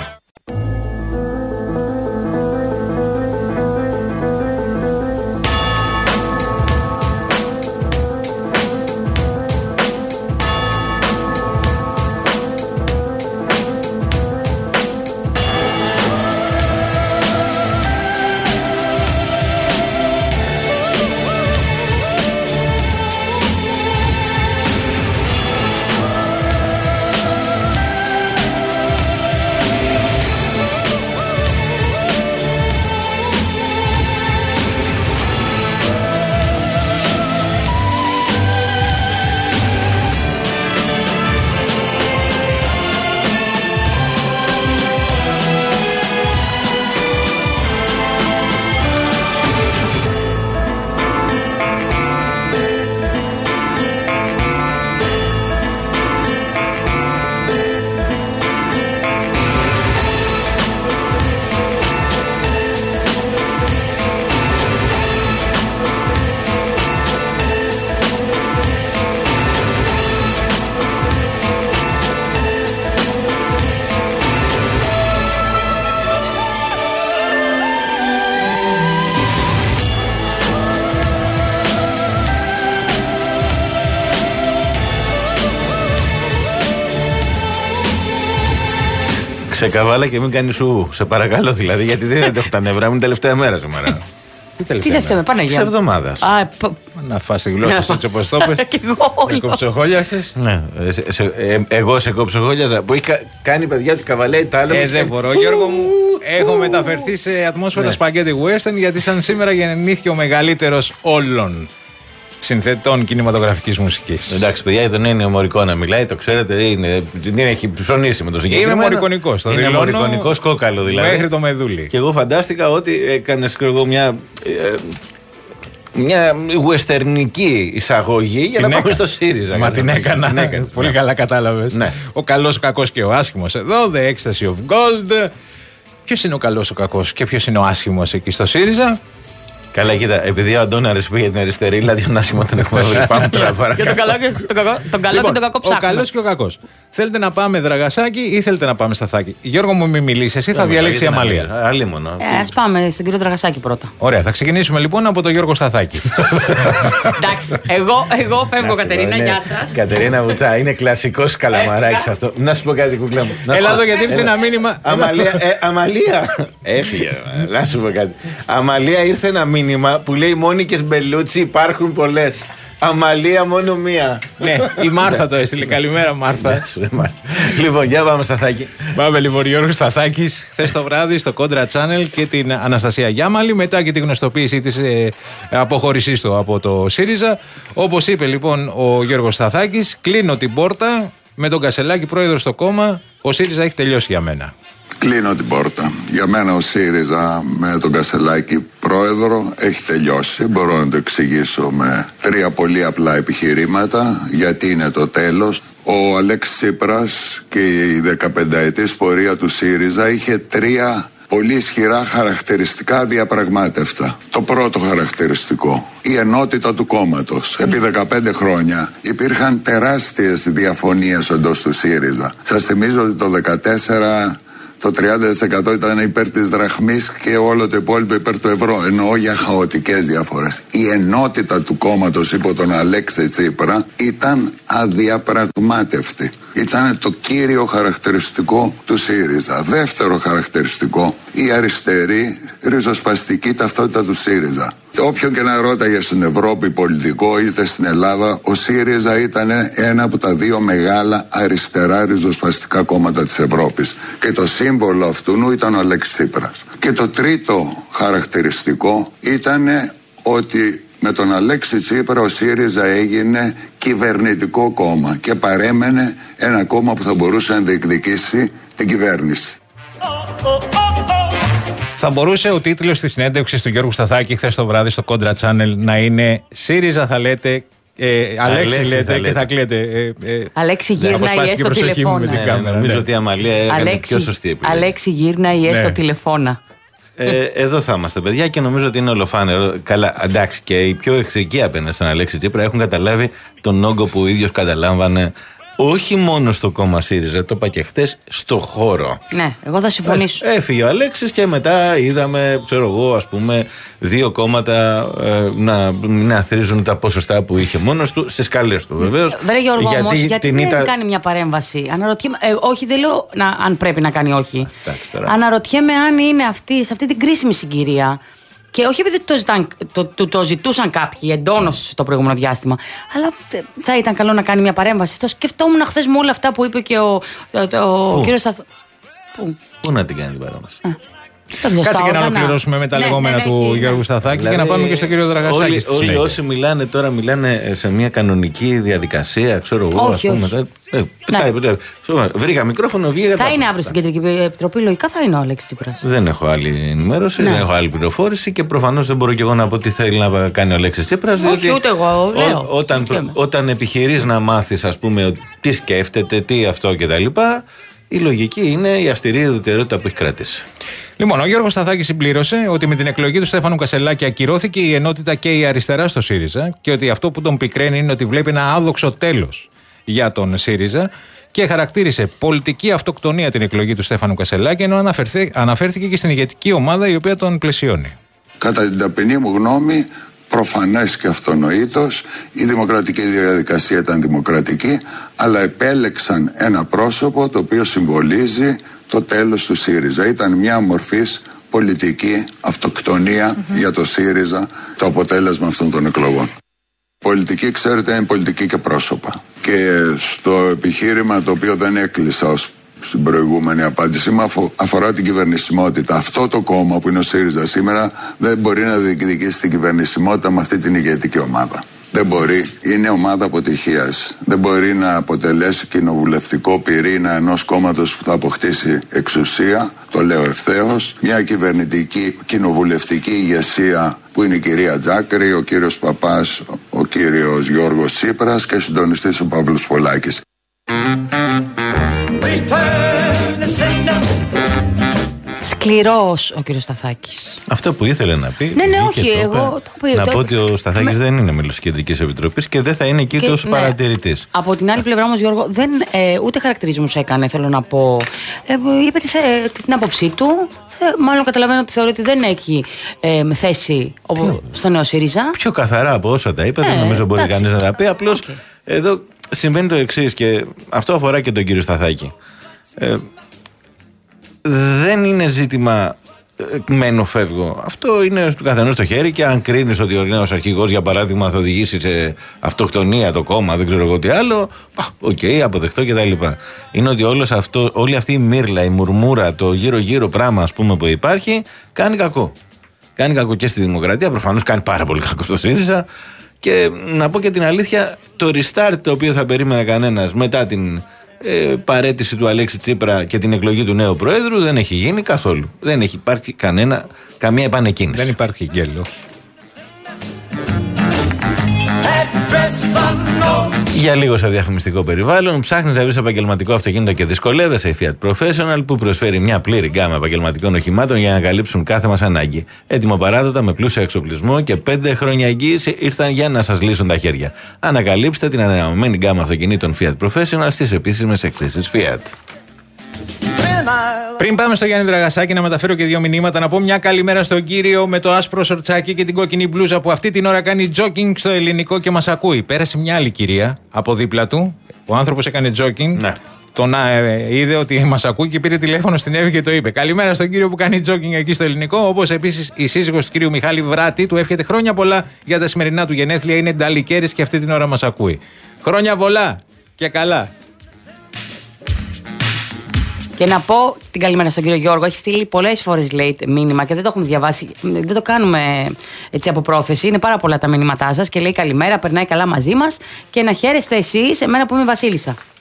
Σε καβάλα και μην κάνει σου. Σε παρακαλώ δηλαδή, γιατί δεν έχω τα νευρά μου την τελευταία μέρα σήμερα. Τι τελευταία μέρα, Παναγία. Τη εβδομάδα. Να φας τη γλώσσα σου έτσι όπως το πες. Και εγώ όλο. Κοψοχόλιασες. Ναι. Εγώ σε κοψοχόλιαζα. Που έχει κάνει παιδιά ότι καβαλάει τα άλλα. Ε, δεν μπορώ, Γιώργο μου. Έχω μεταφερθεί σε ατμόσφαιρα σπαγκέτι western, γιατί σαν σήμερα γεννήθηκε ο μεγαλύτερος όλων συνθετών κινηματογραφικής μουσικής. Εντάξει, παιδιά, δεν είναι ομορικό να μιλάει, το ξέρετε, είναι, δεν έχει ψωνίσει με το συγκεκριμένο. Είναι μορικονικός. Το είναι μορικονικός κόκαλο δηλαδή. Μέχρι το μεδούλι. Και εγώ φαντάστηκα ότι έκανε μια. Ε, μια westernική εισαγωγή για την να πάμε έκα... στο ΣΥΡΙΖΑ. Μα την έκανα. Ναι, πολύ ναι. Καλά κατάλαβες. Ναι. Ο καλός, ο κακός και ο άσχημος εδώ. The Ecstasy of Gold. Ποιος είναι ο καλός, ο κακός και ποιος είναι ο άσχημος εκεί στο ΣΥΡΙΖΑ? Καλά, κοίτα, επειδή ο Αντώναρης πήγε την αριστερή, δηλαδή τον άσχημο τον έχουμε βρει. Πάμε τώρα παρακάτω. Για τον καλό και τον κακό, τον καλό λοιπόν, και τον κακό ψάχνουμε. Ο καλός και ο κακός. Θέλετε να πάμε Δραγασάκι ή θέλετε να πάμε Σταθάκι? Γιώργο μου, μην μιλήσει, εσύ θα διαλέξει η Αμαλία. Αλίμονο. Ε, ας πάμε στον κύριο Δραγασάκι πρώτα. Ωραία, θα ξεκινήσουμε λοιπόν από τον Γιώργο Σταθάκι. Εντάξει, εγώ, εγώ φεύγω, Κατερίνα, γεια σας. Κατερίνα Βουτσά, είναι κλασικός καλαμαράκης αυτό. Να σου πω κάτι, κουκλά μου. Έλα εδώ, γιατί ήρθε ένα μήνυμα. Αμαλία. Έφυγε. Να σου πω κάτι. Αμαλία, ήρθε ένα μήνυμα που λέει Μόνικες Μπελούτσι υπάρχουν πολλές. Αμαλία μόνο μία. Ναι, η Μάρθα το έστειλε. Καλημέρα, Μάρθα. Λοιπόν, για πάμε Σταθάκι. Πάμε λοιπόν, Γιώργος Σταθάκης χθες το βράδυ στο Contra Channel και την Αναστασία Γιάμαλη, μετά και τη γνωστοποίησή της ε, αποχώρησής του από το ΣΥΡΙΖΑ. Όπως είπε λοιπόν ο Γιώργος Σταθάκης, κλείνω την πόρτα με τον Κασελάκη πρόεδρο στο κόμμα. Ο ΣΥΡΙΖΑ έχει τελειώσει για μένα. Κλείνω την πόρτα. Για μένα ο ΣΥΡΙΖΑ με τον Κασελάκη πρόεδρο έχει τελειώσει. Μπορώ να το εξηγήσω με τρία πολύ απλά επιχειρήματα γιατί είναι το τέλος. Ο Αλέξης Τσίπρας και η δεκαπενταετής πορεία του ΣΥΡΙΖΑ είχε τρία πολύ ισχυρά χαρακτηριστικά διαπραγμάτευτα. Το πρώτο χαρακτηριστικό, η ενότητα του κόμματος. Επί δεκαπέντε χρόνια υπήρχαν τεράστιες διαφωνίες εντός του ΣΥΡΙΖΑ. Σας θυμίζω ότι το δεκατέσσερα το τριάντα τοις εκατό ήταν υπέρ της δραχμής και όλο το υπόλοιπο υπέρ του ευρώ. Εννοώ για χαοτικές διαφορές. Η ενότητα του κόμματος υπό τον Αλέξη Τσίπρα ήταν αδιαπραγμάτευτη. Ήταν το κύριο χαρακτηριστικό του ΣΥΡΙΖΑ. Δεύτερο χαρακτηριστικό, η αριστερή ριζοσπαστική ταυτότητα του ΣΥΡΙΖΑ. Όποιον και να ρώταγε στην Ευρώπη πολιτικό είτε στην Ελλάδα, ο ΣΥΡΙΖΑ ήταν ένα από τα δύο μεγάλα αριστερά ριζοσπαστικά κόμματα της Ευρώπης. Και το σύμβολο αυτού ήταν ο Αλέξης Τσίπρας. Και το τρίτο χαρακτηριστικό ήταν ότι με τον Αλέξη Τσίπρα ο ΣΥΡΙΖΑ έγινε κυβερνητικό κόμμα και παρέμενε ένα κόμμα που θα μπορούσε να διεκδικήσει την κυβέρνηση. Θα μπορούσε ο τίτλος της συνέντευξης του Γιώργου Σταθάκη χθες το βράδυ στο Contra Channel να είναι ΣΥΡΙΖΑ θα λέτε. Ε, Αλέξη λέτε θα και θα κλαίτε. Ε, ε, Αλέξη γύρνα ή έστω τηλεφώνα. Ναι, ναι, ναι, νομίζω ναι. ότι η Αμαλία έκανε πιο σωστή επιλογή. Αλέξη γύρνα ή έστω ναι. τηλεφώνα. Ε, εδώ θα είμαστε, παιδιά, και νομίζω ότι είναι ολοφάνερο. Καλά, εντάξει, και οι πιο εχθρικοί απέναντι στον Αλέξη Τσίπρα έχουν καταλάβει τον όγκο που ο ίδιος καταλάμβανε. Όχι μόνο στο κόμμα ΣΥΡΙΖΑ, το είπα και χτες, στο χώρο. Ναι, εγώ θα συμφωνήσω. Έφυγε ο Αλέξης και μετά είδαμε, ξέρω εγώ, ας πούμε, δύο κόμματα ε, να μην αθροίζουν τα ποσοστά που είχε μόνος του, στις καλές του βεβαίως. Βρε Γιώργο, γιατί, όμως, γιατί δεν ήταν... κάνει μια παρέμβαση. Αναρωτιέμαι, ε, όχι, δεν λέω να, αν πρέπει να κάνει, όχι. Εντάξει, αναρωτιέμαι αν είναι αυτή, σε αυτή την κρίσιμη συγκυρία. Και όχι επειδή το, ζητάν, το, το, το ζητούσαν κάποιοι εντόνως το προηγούμενο διάστημα, αλλά θα ήταν καλό να κάνει μια παρέμβαση. Το σκεφτόμουν χθες με όλα αυτά που είπε και ο, ο, ο κύριος Σταθ... Πού? Πού να την κάνει την παρέμβαση? Α. Κάτσε και να ολοκληρώσουμε με τα ναι, λεγόμενα ναι, ναι, του ναι. Γιώργου Σταθάκη δηλαδή, και να πάμε και στον κύριο Δραγασάκη. Όλοι, όλοι όσοι μιλάνε τώρα μιλάνε σε μια κανονική διαδικασία, ξέρω εγώ. Όχι, ας πούμε, όχι. Ε, ναι. Βρήκα μικρόφωνο, βγήκα. Θα είναι αύριο στην Κεντρική Επιτροπή, λογικά θα είναι ο Αλέξης Τσίπρας. Δεν έχω άλλη ενημέρωση, ναι. δεν έχω άλλη πληροφόρηση και προφανώς δεν μπορώ και εγώ να πω τι θέλει να κάνει ο Αλέξης Τσίπρας. Όχι, ούτε εγώ. Λέω. Ό, όταν, προ, όταν επιχειρείς να μάθεις, ας πούμε, τι σκέφτεται, τι αυτό κτλ., η λογική είναι η αυστηρή ιδιαιτερότητα που έχει κρατήσει. Λοιπόν, ο Γιώργος Σταθάκης συμπλήρωσε ότι με την εκλογή του Στέφανου Κασελάκη ακυρώθηκε η ενότητα και η αριστερά στο ΣΥΡΙΖΑ και ότι αυτό που τον πικραίνει είναι ότι βλέπει ένα άδοξο τέλος για τον ΣΥΡΙΖΑ και χαρακτήρισε πολιτική αυτοκτονία την εκλογή του Στέφανου Κασελάκη, ενώ αναφέρθηκε και στην ηγετική ομάδα η οποία τον πλαισιώνει. Κατά την ταπεινή μου γνώμη, προφανές και αυτονοήτως, η δημοκρατική διαδικασία ήταν δημοκρατική, αλλά επέλεξαν ένα πρόσωπο το οποίο συμβολίζει το τέλος του ΣΥΡΙΖΑ. Ήταν μια μορφής πολιτική αυτοκτονία mm-hmm. για το ΣΥΡΙΖΑ το αποτέλεσμα αυτών των εκλογών. Πολιτική, ξέρετε, είναι πολιτική και πρόσωπα. Και στο επιχείρημα το οποίο δεν έκλεισα ως στην προηγούμενη απάντησή μου αφορά την κυβερνησιμότητα. Αυτό το κόμμα που είναι ο ΣΥΡΙΖΑ σήμερα δεν μπορεί να διεκδικήσει την κυβερνησιμότητα με αυτή την ηγετική ομάδα. Δεν μπορεί. Είναι ομάδα αποτυχίας. Δεν μπορεί να αποτελέσει κοινοβουλευτικό πυρήνα ενός κόμματος που θα αποκτήσει εξουσία. Το λέω ευθέως. Μια κυβερνητική κοινοβουλευτική ηγεσία που είναι η κυρία Τζάκρη, ο κύριος Παπάς, ο κύριος Γιώργος Τσίπρας και συντονιστής ο Παύλος Πολάκης. Σκληρός ο κύριος Σταθάκης. Αυτό που ήθελε να πει. Ναι, ναι, όχι. Εγώ το πει, να το... πω ότι ο Σταθάκης με... δεν είναι μέλος της Κεντρικής Επιτροπής και δεν θα είναι εκεί και, ως ναι. παρατηρητής. Από την άλλη πλευρά όμως, Γιώργο, δεν, ε, ούτε χαρακτηρισμούς έκανε, θέλω να πω. Ε, είπε τη, την άποψή του. Ε, μάλλον καταλαβαίνω ότι θεωρεί ότι δεν έχει ε, θέση Ποιο? στο νέο ΣΥΡΙΖΑ. Πιο καθαρά από όσα τα είπε, ε, δεν νομίζω μπορεί κανείς να τα πει. Απλώς okay. εδώ συμβαίνει το εξής και αυτό αφορά και τον κύριο Σταθάκη. Ε, δεν είναι ζήτημα μένω φεύγω. Αυτό είναι του καθενός στο χέρι και αν κρίνεις ότι ο νέος αρχηγός για παράδειγμα θα οδηγήσει σε αυτοκτονία το κόμμα, δεν ξέρω εγώ τι άλλο, οκ, okay, αποδεχτώ κτλ. Είναι ότι όλος αυτό, όλη αυτή η μύρλα, η μουρμούρα, το γύρω-γύρω πράγμα ας πούμε που υπάρχει, κάνει κακό. Κάνει κακό και στη δημοκρατία, προφανώς κάνει πάρα πολύ κακό στο ΣΥΡΙΖΑ. Και να πω και την αλήθεια, το restart το οποίο θα περίμενε κανένας μετά την ε, παρέτηση του Αλέξη Τσίπρα και την εκλογή του νέου Προέδρου δεν έχει γίνει καθόλου. Δεν έχει υπάρξει κανένα, καμία επανεκκίνηση. Δεν υπάρχει γέλιο. Για λίγο σε διαφημιστικό περιβάλλον, ψάχνεις να βρεις επαγγελματικό αυτοκίνητο και δυσκολεύεσαι, η Fiat Professional που προσφέρει μια πλήρη γκάμα επαγγελματικών οχημάτων για να καλύψουν κάθε μας ανάγκη. Έτοιμο παράδοτα με πλούσιο εξοπλισμό και πέντε χρόνια εγγύηση ήρθαν για να σας λύσουν τα χέρια. Ανακαλύψτε την ανανεωμένη γκάμα αυτοκινήτων Fiat Professional στις επίσημες εκθέσεις Fiat. Πριν πάμε στο Γιάννη Δραγασάκη να μεταφέρω και δύο μηνύματα, να πω μια καλημέρα στον κύριο με το άσπρο σορτσάκι και την κόκκινη μπλούζα που αυτή την ώρα κάνει τζόκινγκ στο ελληνικό και μας ακούει. Πέρασε μια άλλη κυρία από δίπλα του. Ο άνθρωπος έκανε τζόκινγκ. Ναι. Τον ε, είδε ότι μας ακούει και πήρε τηλέφωνο στην Εύη και το είπε. Καλημέρα στον κύριο που κάνει τζόκινγκ εκεί στο ελληνικό. Όπως επίσης η σύζυγος του κύριου Μιχάλη Βράτη του εύχεται χρόνια πολλά για τα σημερινά του γενέθλια. Είναι νταλικέρης και αυτή την ώρα μας ακούει. Χρόνια πολλά και καλά. Και να πω την καλημέρα στον κύριο Γιώργο. Έχει στείλει πολλές φορές λέει μήνυμα και δεν το έχουμε διαβάσει. Δεν το κάνουμε έτσι από πρόθεση. Είναι πάρα πολλά τα μηνύματά σας και λέει καλημέρα, περνάει καλά μαζί μας και να χαίρεστε εσείς, εμένα που είμαι Βασίλισσα.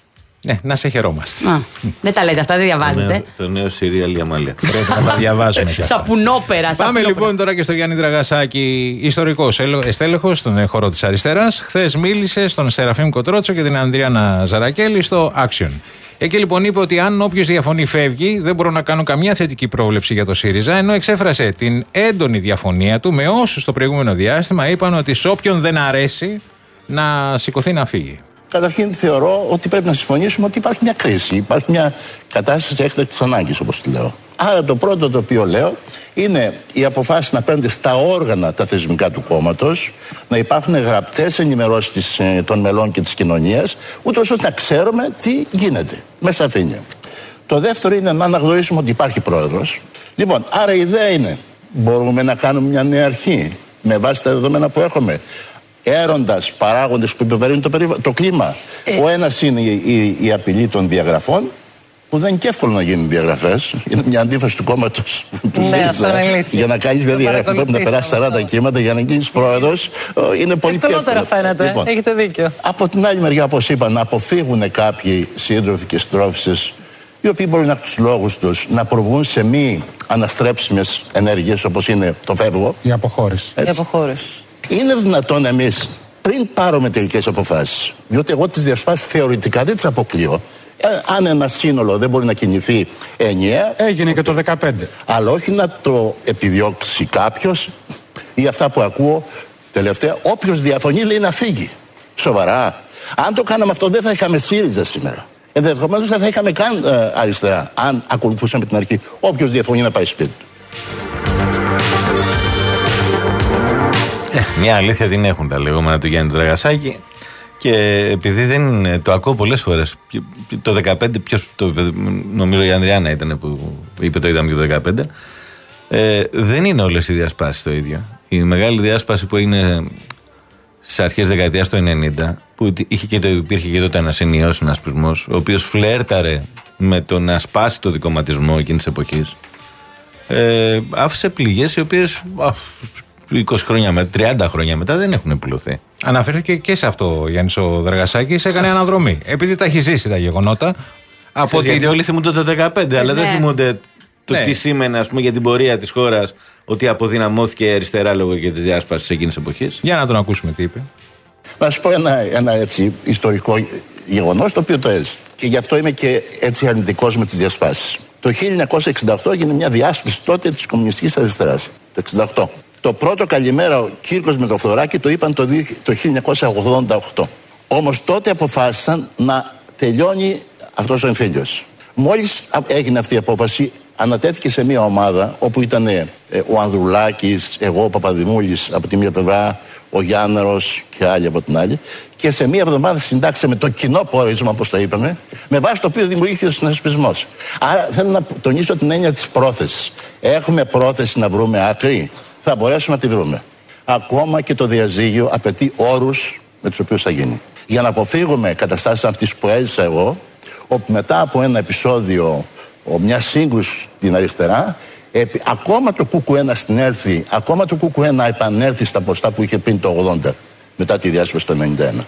Ναι, να σε χαιρόμαστε. Α, δεν τα λέτε αυτά, δεν διαβάζετε. Το νέο, το νέο Σιρία Λιαμάλια. Πρέπει να τα διαβάζουμε. Σαπουνόπερα. Πάμε λοιπόν τώρα και στο Γιάννη Δραγασάκη, ιστορικό στέλεχος στον χώρο της αριστεράς. Χθες μίλησε στον Σεραφείμ Κοτρότσο και την Ανδριάννα Ζαρακέλη στο Action. Εκεί λοιπόν είπε ότι αν όποιος διαφωνεί φεύγει, δεν μπορώ να κάνω καμία θετική πρόβλεψη για το ΣΥΡΙΖΑ, ενώ εξέφρασε την έντονη διαφωνία του με όσους στο προηγούμενο διάστημα είπαν ότι σε όποιον δεν αρέσει να σηκωθεί να φύγει. Καταρχήν θεωρώ ότι πρέπει να συμφωνήσουμε ότι υπάρχει μια κρίση, υπάρχει μια κατάσταση έκτακτης ανάγκης, όπως τη λέω. Άρα το πρώτο το οποίο λέω είναι οι αποφάσεις να παίρνονται στα όργανα τα θεσμικά του κόμματος, να υπάρχουν γραπτές ενημερώσεις των μελών και της κοινωνίας, ούτως ώστε να ξέρουμε τι γίνεται με σαφήνεια. Το δεύτερο είναι να αναγνωρίσουμε ότι υπάρχει πρόεδρος. Λοιπόν, άρα η ιδέα είναι, μπορούμε να κάνουμε μια νέα αρχή με βάση τα δεδομένα που έχουμε, έροντας παράγοντες που επιβαρύνουν το, περιβα... το κλίμα. Ε. Ο ένας είναι η, η, η απειλή των διαγραφών, που δεν είναι και εύκολο να γίνουν διαγραφές. Είναι μια αντίφαση του κόμματος του ΣΥΡΙΖΑ. Για να κάνεις μια διαγραφή πρέπει να περάσει σαράντα κύματα, για να γίνεις πρόεδρος. Είναι πολύ πιο εύκολο. Φαίνεται. Λοιπόν, έχετε δίκιο. Από την άλλη μεριά, όπως είπα, να αποφύγουν κάποιοι σύντροφοι και συντρόφισσες, οι οποίοι μπορεί να έχουν τους λόγους τους να προβούν σε μη αναστρέψιμες ενέργειες, όπως είναι το φεύγω. Η αποχώρηση. Η αποχώρηση. Είναι δυνατόν εμείς πριν πάρουμε τελικές αποφάσεις, διότι εγώ τις διασπάσεις θεωρητικά δεν τις αποκλείω. Ε, αν ένα σύνολο δεν μπορεί να κινηθεί ενιαία. Έγινε και το δεκαπέντε. Αλλά όχι να το επιδιώξει κάποιος, ή αυτά που ακούω τελευταία, όποιος διαφωνεί λέει να φύγει. Σοβαρά. Αν το κάναμε αυτό, δεν θα είχαμε ΣΥΡΙΖΑ σήμερα. Ενδεχομένως δεν θα είχαμε καν ε, αριστερά, αν ακολουθούσαμε την αρχή. Όποιος διαφωνεί να πάει σπίτι του. Ε, μια αλήθεια την έχουν τα λεγόμενα του Γιάννη Δραγασάκη. Και επειδή δεν το ακούω πολλές φορές, το δεκαπέντε, ποιος, το, νομίζω η Ανδριάννα ήταν που είπε το είδαμε και το δεκαπέντε, ε, δεν είναι όλες οι διασπάσεις το ίδιο. Η μεγάλη διάσπαση που είναι στις αρχές δεκαετίας του ενενήντα, που είχε και το, υπήρχε και τότε ένας ενιαίος συνασπισμός, ο οποίος φλέρταρε με το να σπάσει το δικομματισμό εκείνης της εποχής, ε, άφησε πληγές οι οποίες είκοσι χρόνια μετά, τριάντα χρόνια μετά δεν έχουν επιλωθεί. Αναφέρθηκε και σε αυτό ο Γιάννης ο Δραγασάκης, έκανε αναδρομή. Επειδή τα έχει ζήσει τα γεγονότα. Από γιατί την... όλοι θυμούνται το δεκαπέντε, ε, αλλά ναι. δεν θυμούνται το ναι. τι σήμαινε, ας πούμε, για την πορεία της χώρας, ότι αποδυναμώθηκε η αριστερά λόγω και της διάσπασης εκείνης της εποχής. Για να τον ακούσουμε τι είπε. Να σου πω ένα, ένα έτσι ιστορικό γεγονός το οποίο το έζησε. Και γι' αυτό είμαι και έτσι αρνητικός με τις διασπάσεις. Το χίλια εννιακόσια εξήντα οκτώ έγινε μια διάσπαση τότε της κομμουνιστικής αριστεράς. Το εξήντα οκτώ. Το πρώτο καλημέρα ο Κύρκος με το Φθοράκη το είπαν το, το χίλια εννιακόσια ογδόντα οκτώ. Όμως τότε αποφάσισαν να τελειώνει αυτός ο εμφύλιος. Μόλις έγινε αυτή η απόφαση, ανατέθηκε σε μια ομάδα όπου ήταν ε, ο Ανδρουλάκης, εγώ, ο Παπαδημούλης από τη μία πλευρά, ο Γιάννερος και άλλοι από την άλλη. Και σε μια εβδομάδα συντάξαμε το κοινό πόρισμα, όπως το είπαμε, με βάση το οποίο δημιουργήθηκε ο συνασπισμός. Άρα θέλω να τονίσω την έννοια της πρόθεσης. Έχουμε πρόθεση να βρούμε άκρη. Θα μπορέσουμε να τη βρούμε. Ακόμα και το διαζύγιο απαιτεί όρους με τους οποίους θα γίνει. Για να αποφύγουμε καταστάσεις αυτής που έζησα εγώ, όπου μετά από ένα επεισόδιο, μια σύγκρουση στην αριστερά, επί, ακόμα το ΚΚΕ να συνέλθει, ακόμα το ΚΚΕ να επανέλθει στα ποστά που είχε πριν το ογδόντα, μετά τη διάσπαση το ενενήντα ένα.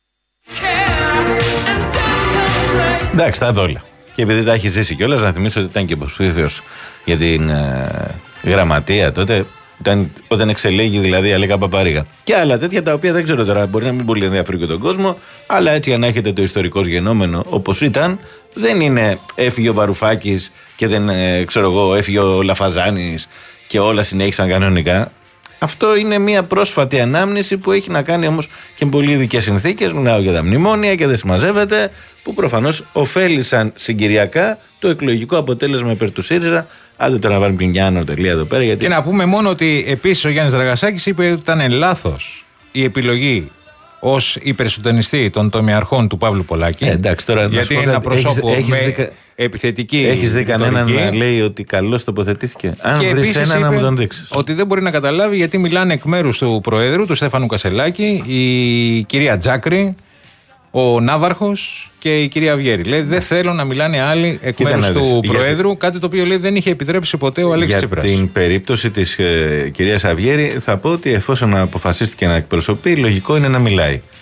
Εντάξει, τα είπε όλα. Και επειδή τα έχει ζήσει κιόλας, να θυμίσω ότι ήταν και υποψήφιος για την ε, γραμματεία τότε. Όταν, όταν εξελέγει δηλαδή η Αλέκα Παπαρίγα. Και άλλα τέτοια τα οποία δεν ξέρω τώρα, μπορεί να μην πολύ ενδιαφέρει και τον κόσμο, αλλά έτσι για να έχετε το ιστορικό γενόμενο όπως ήταν, δεν είναι έφυγε ο Βαρουφάκης και δεν ε, ξέρω εγώ, έφυγε ο Λαφαζάνης και όλα συνέχισαν κανονικά. Αυτό είναι μια πρόσφατη ανάμνηση που έχει να κάνει όμως και με πολύ ειδικές συνθήκες. Μιλάω για τα μνημόνια και δεν συμμαζεύεται, που προφανώς ωφέλησαν συγκυριακά το εκλογικό αποτέλεσμα υπέρ του ΣΥΡΙΖΑ. Άντε τώρα να βάλουμε πινιάνο τελεία εδώ πέρα. Γιατί... Και να πούμε μόνο ότι επίσης ο Γιάννης Δραγασάκης είπε ότι ήταν λάθος η επιλογή ως υπερσυντονιστή των τομιαρχών του Παύλου Πολάκη. Ε, εντάξει, τώρα γιατί είναι ένα πρόσωπο έχεις, με έχεις δει, επιθετική. Έχεις δει κανέναν να λέει ότι καλώς τοποθετήθηκε? Αν βρεις έναν να μου τον δείξεις. Ότι δεν μπορεί να καταλάβει γιατί μιλάνε εκ μέρους του Προέδρου, του Στέφανου Κασελάκη, η κυρία Τζάκρη, ο Ναύαρχος και η κυρία Αυγέρη. Λέει δεν θέλω να μιλάνε άλλοι εκ μέρους του Προέδρου, για... κάτι το οποίο λέει δεν είχε επιτρέψει ποτέ ο Αλέξης Τσίπρας. Για την περίπτωση της ε, κυρίας Αυγέρη θα πω ότι εφόσον αποφασίστηκε να εκπροσωπεί, λογικό είναι να μιλάει.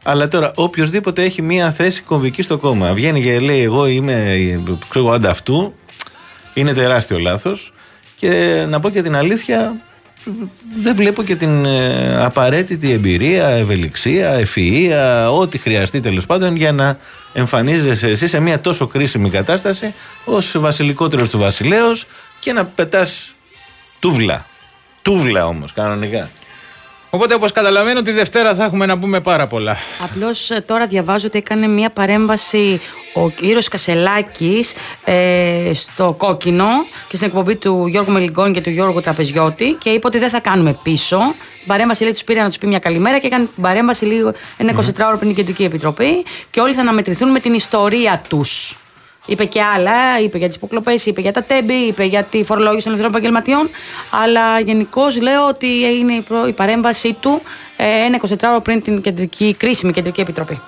Αλλά τώρα, οποιοδήποτε έχει μία θέση κομβική στο κόμμα, βγαίνει και λέει: εγώ είμαι, ξέρω, ανταυτού, είναι τεράστιο λάθος. Και να πω και την αλήθεια, δεν βλέπω και την ε, απαραίτητη εμπειρία, ευελιξία, ευφυΐα, ό,τι χρειαστεί τέλος πάντων για να εμφανίζεσαι εσύ σε μια τόσο κρίσιμη κατάσταση ως βασιλικότερος του βασιλέως και να πετάς τούβλα. Τούβλα όμως, κανονικά. Οπότε, όπως καταλαβαίνω, τη Δευτέρα θα έχουμε να πούμε πάρα πολλά. Απλώς τώρα διαβάζω ότι έκανε μια παρέμβαση ο κύριος Κασελάκης ε, στο Κόκκινο και στην εκπομπή του Γιώργου Μελιγκόνη και του Γιώργου Τραπεζιώτη και είπε ότι δεν θα κάνουμε πίσω. Την παρέμβαση, λέει, τους πήρε να τους πει μια καλημέρα και έκανε την παρέμβαση λίγο ένα εικοσιτετράωρο πριν την Κεντρική Επιτροπή και όλοι θα αναμετρηθούν με την ιστορία τους. Είπε και άλλα, είπε για τις υποκλοπές, είπε για τα τέμπη, είπε για τη φορολόγηση των ελευθερών επαγγελματιών. Αλλά γενικώς λέω ότι είναι η, προ, η παρέμβασή του ε, ένα εικοσιτετράωρο πριν την κεντρική, κρίσιμη Κεντρική Επιτροπή.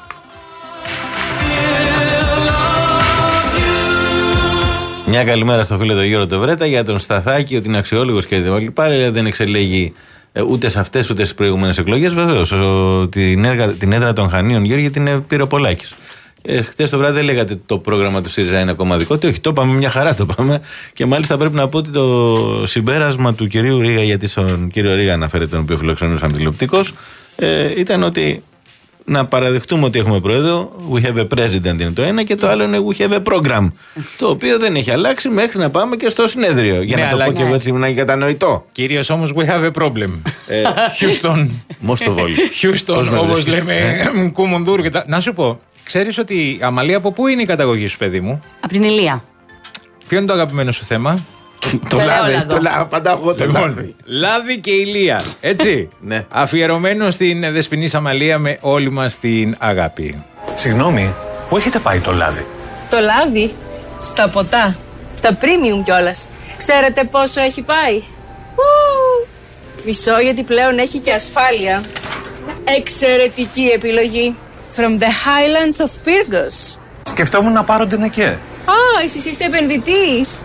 Μια καλημέρα στο φίλο του Γιώργο Τοβρέτα για τον Σταθάκη, ότι είναι αξιόλογος και πάλι δεν εξελέγει ούτε σε αυτές ούτε στις προηγούμενες εκλογές. Βεβαίως, την, την έδρα των Χανίων, Γιώργη, την πήρε ο Πολάκης. Ε, χτες το βράδυ δεν λέγατε το πρόγραμμα του ΣΥΡΙΖΑ είναι κόμμα δικό του. Όχι, το είπαμε μια χαρά, το είπαμε. Και μάλιστα πρέπει να πω ότι το συμπέρασμα του κυρίου Ρίγα, γιατί στον κύριο Ρίγα αναφέρεται, τον οποίο φιλοξενούσαμε τηλεοπτικώς, ε, ήταν ότι να παραδεχτούμε ότι έχουμε πρόεδρο. We have a president είναι το ένα και το άλλο είναι we have a program. Το οποίο δεν έχει αλλάξει μέχρι να πάμε και στο συνέδριο. Για ναι, να το πω και εγώ έτσι να είναι κατανοητό. Κυρίως όμως we have a problem. Houston. Most of all. Houston, όπως λέμε, Κουμουνδούρ και τα. Να σου πω. Ξέρεις ότι, Αμαλία, από πού είναι η καταγωγή σου, παιδί μου? Από την Ηλία. Ποιο είναι το αγαπημένο σου θέμα? Το λάδι, το λάδι, απαντάω εγώ το λάδι. Λάδι και Ηλία, έτσι. Ναι. Αφιερωμένο στην δεσποινή Αμαλία με όλη μας την αγάπη. Συγγνώμη, πού έχετε πάει το λάδι? Το λάδι? Στα ποτά. Στα premium κιόλας. Ξέρετε πόσο έχει πάει? Ου, μισό, γιατί πλέον έχει και ασφάλεια. Εξαιρετική επιλογή. From the Highlands of Pyrgos. Σκεφτόμουν να πάρω την ΕΚΕ. Α, εσείς είστε επενδυτής.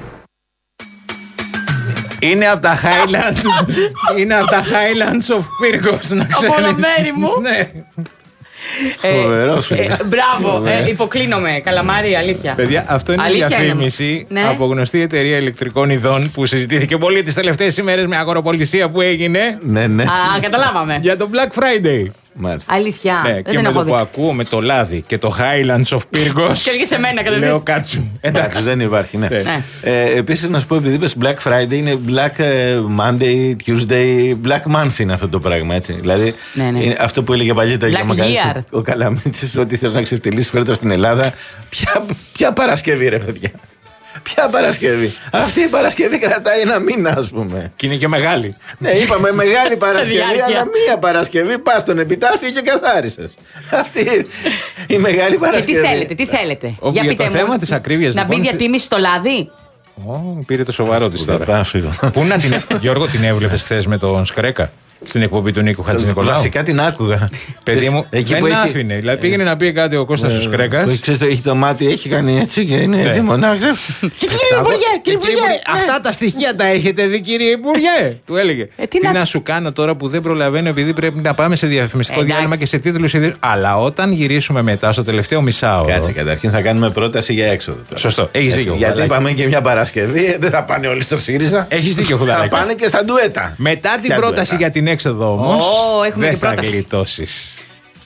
Είναι από τα Highlands, είναι από τα Highlands of Pyrgos, να ξέρεις. Από μέρη μου. Ναι. Φοβερός. Ε, ε, μπράβο, ε, υποκλίνομαι. Καλαμάρι, αλήθεια. Παιδιά, αυτό είναι αλήθεια μια διαφήμιση ναι. από γνωστή εταιρεία ηλεκτρικών ειδών που συζητήθηκε πολύ τις τελευταίες ημέρες με αγοροπολισία που έγινε. Ναι, ναι. Α, καταλάβαμε. Για το Black Friday. Μάλιστα. Αλήθεια. Ναι, δεν και με το που ακούω με το λάδι και το Highlands of Pyrgos. Και έρχεσαι εμένα κατευθείαν. Λέω κάτσου. Εντάξει, δεν υπάρχει, ναι. ναι. Ε, επίσης, να σου πω, επειδή είπες Black Friday, είναι Black Monday, Tuesday, Black Month είναι αυτό το πράγμα, έτσι. Δηλαδή, ναι, ναι. Είναι αυτό που έλεγε παλιότερα για Μακαρίσου ο Καλαμίτσης, ότι θες να ξεφτυλίσεις φέρτα στην Ελλάδα. Ποια, ποια Παρασκευή, ρε παιδιά. Ποια Παρασκευή? Αυτή η Παρασκευή κρατάει ένα μήνα, ας πούμε. Και είναι και μεγάλη. Ναι, είπαμε μεγάλη Παρασκευή, αλλά μία Παρασκευή πας στον επιτάφιο και καθάρισες. Αυτή η μεγάλη Παρασκευή. Και τι θέλετε, τι θέλετε? Ο, για, για το θέμα της ακρίβειας. Να λοιπόν, μπει διατίμηση στο λάδι. Oh, πήρε το σοβαρό της τώρα. Πού να την. Γιώργο, την έβλεπες χθες με τον Σκρέκα? Στην εκπομπή του Νίκου Χατζηνικολάου. Βασικά την άκουγα. Παιδί μου, εκεί δεν έχει... άφηνε. Δηλαδή πήγαινε να πει κάτι ο Κώστας ο Σκρέκας. Ξέρεις, έχει το μάτι, έχει κάνει έτσι και είναι έτοιμο να ξέρει. Κύριε Υπουργέ, κύριε Υπουργέ. Αυτά τα στοιχεία τα έχετε δει, κύριε Υπουργέ. Του έλεγε. Τι να σου κάνω τώρα που δεν προλαβαίνω, επειδή πρέπει να πάμε σε διαφημιστικό διάλειμμα και σε τίτλους ειδήσεων. Αλλά όταν γυρίσουμε μετά στο τελευταίο μισάωρο. Κάτσε, καταρχήν θα κάνουμε πρόταση για έξοδο. Σωστό. Έχεις δίκιο. Γιατί είπαμε και μια Παρασκευή, δεν θα πάνε όλοι στο ΣΥΡΙΖΑ. Έχεις δίκιο, Χουδαράκη. Θα πάνε και στα ντουέτα. Μετά την πρόταση για την έξοδο όμως. Oh, έχουμε δεν και θα γλιτώσεις.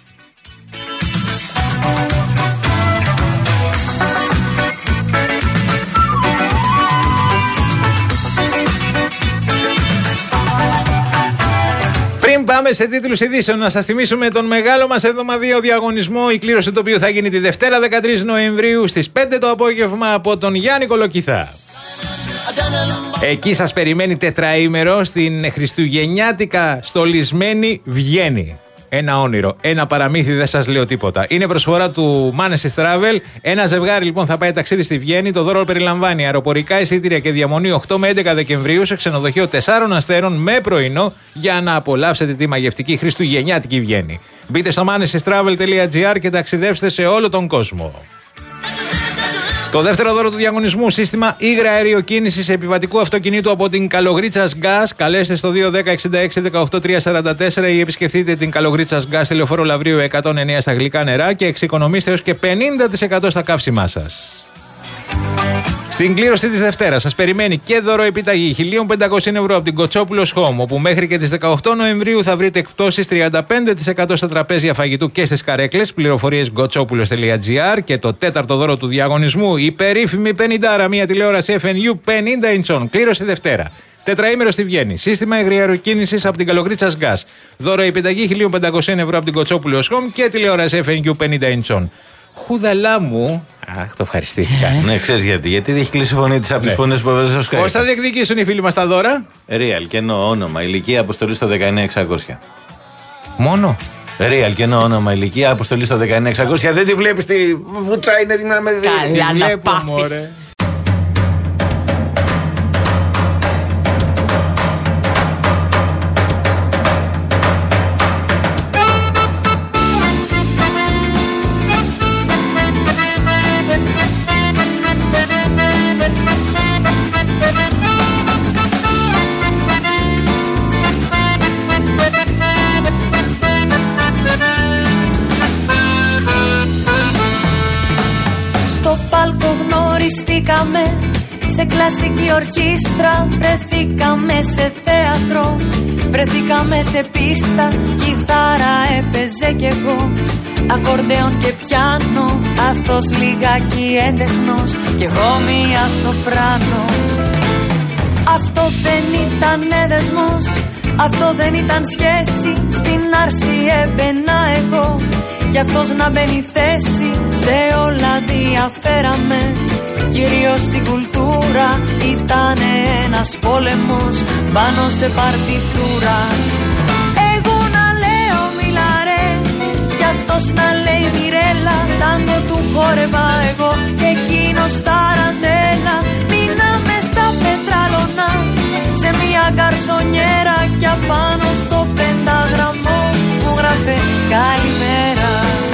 Πριν πάμε σε τίτλους ειδήσεων, να σας θυμίσουμε τον μεγάλο μας εβδομαδιαίο διαγωνισμό, η κλήρωση του οποίου θα γίνει τη Δευτέρα δεκατρείς Νοεμβρίου στις πέντε το απόγευμα από τον Γιάννη Κολοκυθά. Εκεί σας περιμένει τετραήμερο στην χριστουγεννιάτικα στολισμένη Βιέννη. Ένα όνειρο, ένα παραμύθι, δεν σας λέω τίποτα. Είναι προσφορά του Manes Travel. Ένα ζευγάρι λοιπόν θα πάει ταξίδι στη Βιέννη. Το δώρο περιλαμβάνει αεροπορικά εισιτήρια και διαμονή οκτώ με έντεκα Δεκεμβρίου σε ξενοδοχείο τεσσάρων αστέρων με πρωινό για να απολαύσετε τη μαγευτική χριστουγεννιάτικη Βιέννη. Μπείτε στο manestravel τελεία gr και ταξιδεύστε σε όλο τον κόσμο. Το δεύτερο δώρο του διαγωνισμού, σύστημα ύγρα αεροκίνησης επιβατικού αυτοκινήτου από την Καλογρίτσας Gas. Καλέστε στο δύο ένα μηδέν εξήντα έξι δεκαοκτώ τριακόσια σαράντα τέσσερα ή επισκεφτείτε την Καλογρίτσας Gas στη Λεωφόρο Λαυρίου εκατόν εννέα στα γλυκά νερά και εξοικονομήστε έως και πενήντα τοις εκατό στα καύσιμά σας. Στην κλήρωση της Δευτέρας σας περιμένει και δώρο επιταγή χίλια πεντακόσια ευρώ από την Κοτσόπουλος Home, όπου μέχρι και τις δεκαοκτώ Νοεμβρίου θα βρείτε εκπτώσεις τριάντα πέντε τοις εκατό στα τραπέζια φαγητού και στις καρέκλες. Πληροφορίες γκοτσόπουλος τελεία τζι άρ. Και το τέταρτο δώρο του διαγωνισμού, η περίφημη πενήντα, μια τηλεόραση εφ εν γιου πενήντα ιντσών. Κλήρωση Δευτέρα. Τετραήμερο στη Βιέννη. Σύστημα υγριαεροκίνησης από την Καλογρίτσας Gas. Δώρο επιταγή χίλια πεντακόσια ευρώ από την Κοτσόπουλος Home και τηλεόραση εφ εν γιου πενήντα ιντσών. Χουδαλά μου. Αχ, το ευχαριστήθηκα. Ναι, ξέρεις γιατί. Γιατί έχει κλείσει η φωνή της από τις φωνές που έβαζε στο Skype. Πώς θα διεκδικήσουν οι φίλοι μας τα δώρα? Real και ενώ όνομα, ηλικία, αποστολή στο δεκαεννέα εξακόσια. Μόνο. Real και ενώ όνομα, ηλικία, αποστολή στο δεκαεννέα εξακόσια. Δεν τη βλέπεις τη βούτσα, είναι έτοιμη να με δει. Καλά να πάθεις. Σε κλασική ορχήστρα, βρεθήκαμε σε θέατρο, βρεθήκαμε σε πίστα, κιθάρα έπαιζε κι εγώ, ακορντεόν και πιάνο, αυτός λιγάκι έντεχνος κι εγώ μία σοπράνο. Αυτό δεν ήταν δεσμός, αυτό δεν ήταν σχέση, στην άρση έμπαινα εγώ κι αυτός να μπαίνει θέση, σε όλα διαφέραμε. Κυρίως στην κουλτούρα ήταν ένας πόλεμος πάνω σε παρτιτούρα. Εγώ να λέω μιλαρέ κι αυτός να λέει Μιρέλα, τάγκο του χόρευα εγώ και εκείνος ταραντέλα. Μείναμε στα πετράλωνα σε μια καρσονιέρα κι απάνω στο πεντάγραμμο μου γράφε καλημέρα.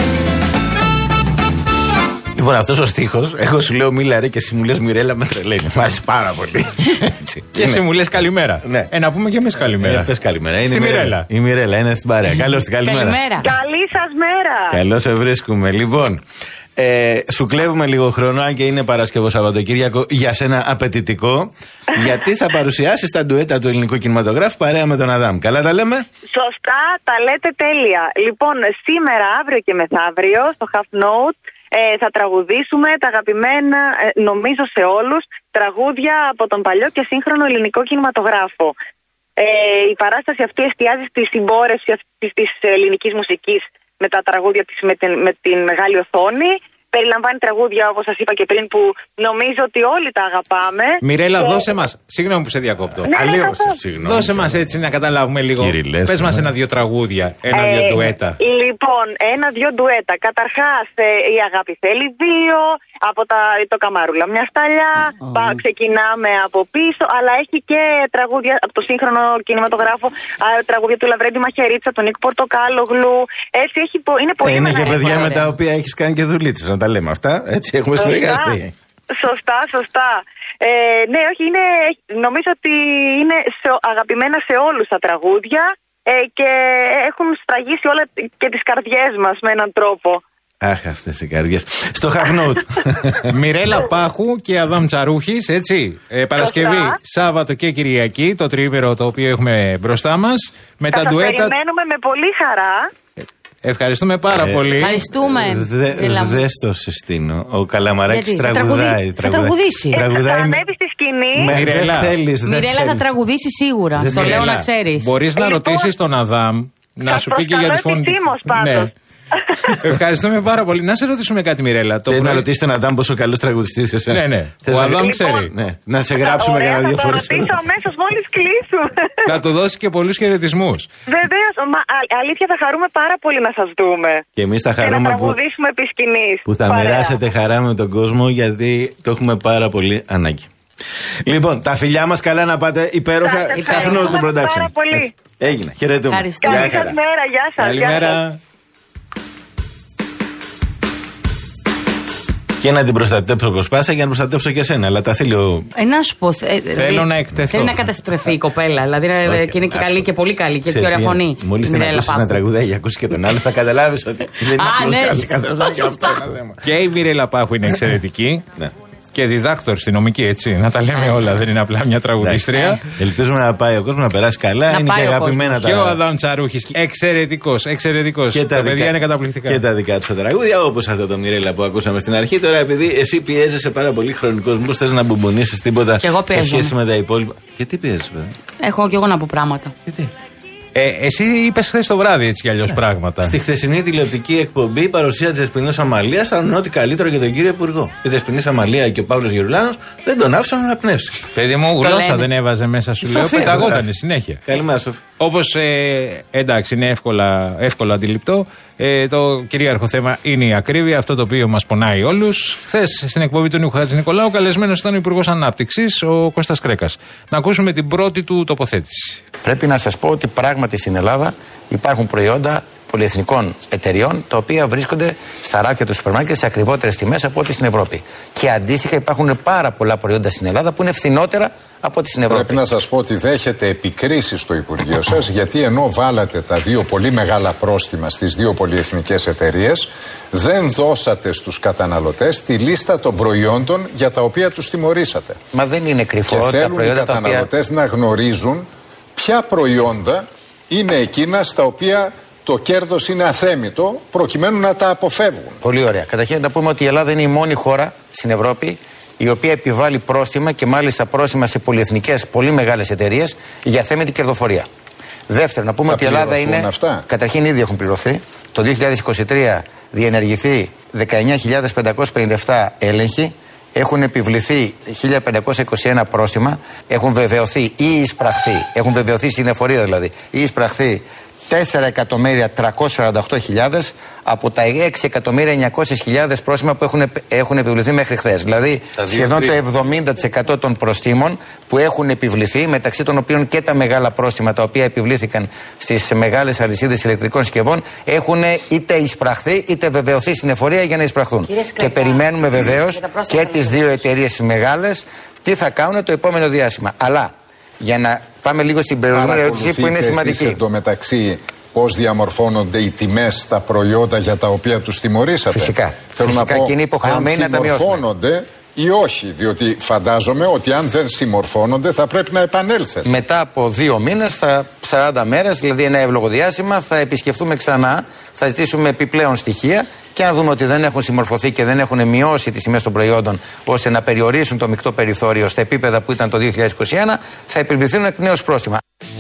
Λοιπόν, αυτός ο στίχος, εγώ σου λέω μίλα ρε και εσύ μου λες Μιρέλα, με τρελαίνει. Μ' άρεσε πάρα πολύ. Και εσύ μου λες καλημέρα. Ναι. Ε, να πούμε και εμείς καλημέρα. Ε, πες καλημέρα. Στη είναι Μιρέλα. Η Μιρέλα είναι στην παρέα. Καλώς την καλημέρα. Καλημέρα. Καλή σας μέρα. Καλώς σε βρίσκουμε. Λοιπόν, ε, σου κλέβουμε λίγο χρόνο, αν και είναι Παρασκευό Σαββατοκύριακο, για σένα απαιτητικό. Γιατί θα παρουσιάσεις τα ντουέτα του ελληνικού κινηματογράφου παρέα με τον Αδάμ. Καλά τα λέμε. Σωστά, τα λέτε τέλεια. Λοιπόν, σήμερα, αύριο και μεθαύριο, στο Half Note, Ε, θα τραγουδήσουμε τα αγαπημένα, ε, νομίζω σε όλους, τραγούδια από τον παλιό και σύγχρονο ελληνικό κινηματογράφο. Ε, η παράσταση αυτή εστιάζει στη συμπόρευση αυτής της ελληνικής μουσικής με τα τραγούδια της με την, με την μεγάλη οθόνη. Περιλαμβάνει τραγούδια, όπως σας είπα και πριν, που νομίζω ότι όλοι τα αγαπάμε. Μιρέλα, και... δώσε μας. Συγγνώμη που σε διακόπτω. Ναι, Αλλίωσε, συγγνώμη. Δώσε μας έτσι να καταλάβουμε λίγο. Κυριλές, πες μας ναι. ένα-δυο τραγούδια, ένα-δυο ε, ντουέτα. Λοιπόν, ένα-δυο ντουέτα. Καταρχάς, ε, η αγάπη θέλει δύο. Από τα, το Καμαρούλα μια σταλιά. Oh. Πα, ξεκινάμε από πίσω. Αλλά έχει και τραγούδια από το σύγχρονο κινηματογράφο. Α, τραγούδια του Λαβρέντη Μαχαιρίτσα, τον Νίκο Πορτοκάλογλου. Έτσι έχει, είναι πολύ. Είναι και παιδιά με τα οποία έχεις κάνει και δουλίτσες, να τα λέμε αυτά. Έτσι έχουμε συνεργαστεί. Σωστά, σωστά. Ε, ναι, όχι, είναι, νομίζω ότι είναι σε, αγαπημένα σε όλους τα τραγούδια ε, και έχουν σφραγίσει όλα και τις καρδιές μας με έναν τρόπο. Αχ, αυτές οι καρδιές. Στο Half Note. Μιρέλα Πάχου και Αδάμ Τσαρούχης, έτσι. Ε, Παρασκευή, Σάββατο και Κυριακή, το τριήμερο το οποίο έχουμε μπροστά μας. Με θα τα ντουέτα. περιμένουμε με πολύ χαρά. Ευχαριστούμε πάρα ε, πολύ. Ευχαριστούμε. Δε, δεν στο συστήνω. Ο Καλαμαράκης τραγουδάει. Θα τραγουδήσει. Ε, τραγουδάει. Θα ανέβει στη σκηνή. Με, Μιρέλα, δεν θέλεις, Μιρέλα θα τραγουδήσει σίγουρα. Δεν Στο λέω Μιρέλα, να ξέρεις. Μπορείς να Λοιπόν, ρωτήσεις τον Αδάμ να σου πει και για τη φωνή. Επισήμως, πάντως. Ευχαριστούμε πάρα πολύ. Να σε ρωτήσουμε κάτι, Μιρέλα. Θέλει να ρωτήσει τον Αδάμ πόσο καλός τραγουδιστής εσύ. Ναι, ναι. Θες Ο να... Αδάμ Λοιπόν, ξέρει. Ναι. Να σε γράψουμε Ωραία, κανένα δύο φορές. Θα το ρωτήσω αμέσως μόλις κλείσουμε. Να του δώσει και πολλούς χαιρετισμούς. Βεβαίως, μα, α, αλήθεια θα χαρούμε πάρα πολύ να σας δούμε. Και εμείς θα Και να χαρούμε που, τραγουδήσουμε επί σκηνής. που θα Παρέα. μοιράσετε χαρά με τον κόσμο, γιατί το έχουμε πάρα πολύ ανάγκη. Λοιπόν, τα φιλιά μας, καλά να πάτε. Υπέροχα. Half Note production. Πάρα πολύ. Έγινε. Χαιρετούμε. Καλή σας μέρα. Γεια σας. Καλημέρα. Και να την προστατέψω όπως πάσα για να προστατέψω και εσένα. Αλλά τα θέλει ο. Ε, να σου πω. Ε, Θέλω να εκτεθώ. Θέλει να καταστρεφεί η κοπέλα. Δηλαδή Όχι, και είναι και ας... καλή και πολύ καλή και πιο ωραία φωνή. Μόλις την ακούσει ένα τραγουδάκι και ακούσει και τον άλλο, θα καταλάβει ότι. Δεν είναι αυτό. Και η Μιρέλα Πάχου είναι εξαιρετική. Και διδάκτορ στη νομική, έτσι. Να τα λέμε όλα, δεν είναι απλά μια τραγουδίστρια. Ελπίζουμε να πάει ο κόσμο να περάσει καλά. Να είναι και αγαπημένα τα. Και ο Αδάμ Τσαρούχης. Εξαιρετικό, εξαιρετικό. Και τα παιδιά είναι καταπληκτικά. Και τα δικά του τραγούδια, όπω αυτό το Μιρέλα που ακούσαμε στην αρχή. Τώρα, επειδή εσύ πιέζεσαι πάρα πολύ χρονικό, μήπω θε να μπουμπονίσει τίποτα σε σχέση με τα υπόλοιπα. Γιατί πιέζεσαι, βέβαια. Έχω και εγώ να πω πράγματα. Γιατί. Ε, εσύ είπε χθε το βράδυ έτσι κι αλλιώ πράγματα. Στη χθεσινή τηλεοπτική εκπομπή, παρουσία τη Δεσποινής Αμαλίας, θα ρωτήσω ό,τι καλύτερο για τον κύριο Υπουργό. Η Δεσποινής Αμαλία και ο Παύλος Γερουλάνος δεν τον άφησαν να αναπνεύσει. Παιδί μου, γλώσσα δεν έβαζε μέσα σου, λέω. Πεταγότανε συνέχεια. Καλημέρα, Σοφή. Όπως ε, εντάξει, είναι εύκολα, εύκολα αντιληπτό. Ε, το κυρίαρχο θέμα είναι η ακρίβεια, αυτό το οποίο μας πονάει όλους. Χθες στην εκπομπή του Νίκου Χατζηνικολάου, καλεσμένος ήταν ο Υπουργός Ανάπτυξης, ο Κώστας Κρέκας. Να ακούσουμε την πρώτη του τοποθέτηση. Πρέπει να σας πω ότι πράγματι στην Ελλάδα υπάρχουν προϊόντα πολυεθνικών εταιριών τα οποία βρίσκονται στα ράφια του σούπερ μάρκετ σε ακριβότερες τιμές από ό,τι στην Ευρώπη. Και αντίστοιχα υπάρχουν πάρα πολλά προϊόντα στην Ελλάδα που είναι φθηνότερα από ό,τι στην Ευρώπη. Πρέπει να σας πω ότι δέχεται επικρίσεις στο Υπουργείο σας, γιατί ενώ βάλατε τα δύο πολύ μεγάλα πρόστιμα στις δύο πολυεθνικές εταιρείες, δεν δώσατε στους καταναλωτές τη λίστα των προϊόντων για τα οποία τους τιμωρήσατε. Μα δεν είναι κρυφό. Και τα θέλουν προϊόντα οι καταναλωτές οποία... να γνωρίζουν ποια προϊόντα είναι εκείνα στα οποία το κέρδος είναι αθέμητο, προκειμένου να τα αποφεύγουν. Πολύ ωραία. Καταρχήν να πούμε ότι η Ελλάδα είναι η μόνη χώρα στην Ευρώπη η οποία επιβάλλει πρόστιμα και μάλιστα πρόστιμα σε πολυεθνικές, πολύ μεγάλες εταιρείες για αθέμητη κερδοφορία. Δεύτερον, να πούμε θα ότι η Ελλάδα είναι. Αυτά. Καταρχήν ήδη έχουν πληρωθεί. Το δύο χιλιάδες είκοσι τρία διενεργηθεί δεκαεννιά χιλιάδες πεντακόσιοι πενήντα επτά έλεγχοι. Έχουν επιβληθεί χίλια πεντακόσια είκοσι ένα πρόστιμα. Έχουν βεβαιωθεί ή εισπραχθεί. Έχουν βεβαιωθεί στην εφορία δηλαδή. Ή εισπραχθεί τέσσερα εκατομμύρια τριακόσιες σαράντα οκτώ χιλιάδες από τα έξι εκατομμύρια εννιακόσιες χιλιάδες πρόστιμα που έχουν, έχουν επιβληθεί μέχρι χθες. Δηλαδή σχεδόν το εβδομήντα τοις εκατό των προστίμων που έχουν επιβληθεί, μεταξύ των οποίων και τα μεγάλα πρόστιμα τα οποία επιβλήθηκαν στις μεγάλες αλυσίδες ηλεκτρικών συσκευών, έχουν είτε εισπραχθεί είτε βεβαιωθεί στην εφορία για να εισπραχθούν. Και περιμένουμε βεβαίως και τις δύο εταιρείες μεγάλες τι θα κάνουν το επόμενο διάστημα. Αλλά για να πάμε λίγο στην προηγούμενη ερώτηση που είναι σημαντική. Εν τω μεταξύ, πώς διαμορφώνονται οι τιμές στα προϊόντα για τα οποία τους τιμωρήσατε. Φυσικά. Θέλω Φυσικά να πω, και είναι υποχρεωμένοι να τα μειώσουν. συμμορφώνονται ή όχι, διότι φαντάζομαι ότι αν δεν συμμορφώνονται θα πρέπει να επανέλθετε. Μετά από δύο μήνες, στα σαράντα μέρες, δηλαδή ένα εύλογο διάστημα, θα επισκεφτούμε ξανά, θα ζητήσουμε επιπλέον στοιχεία και αν δούμε ότι δεν έχουν συμμορφωθεί και δεν έχουν μειώσει τις τιμές των προϊόντων ώστε να περιορίσουν το μεικτό περιθώριο στα επίπεδα που ήταν το δύο χιλιάδες είκοσι ένα, θα επιβληθούν εκ νέου πρόστιμα.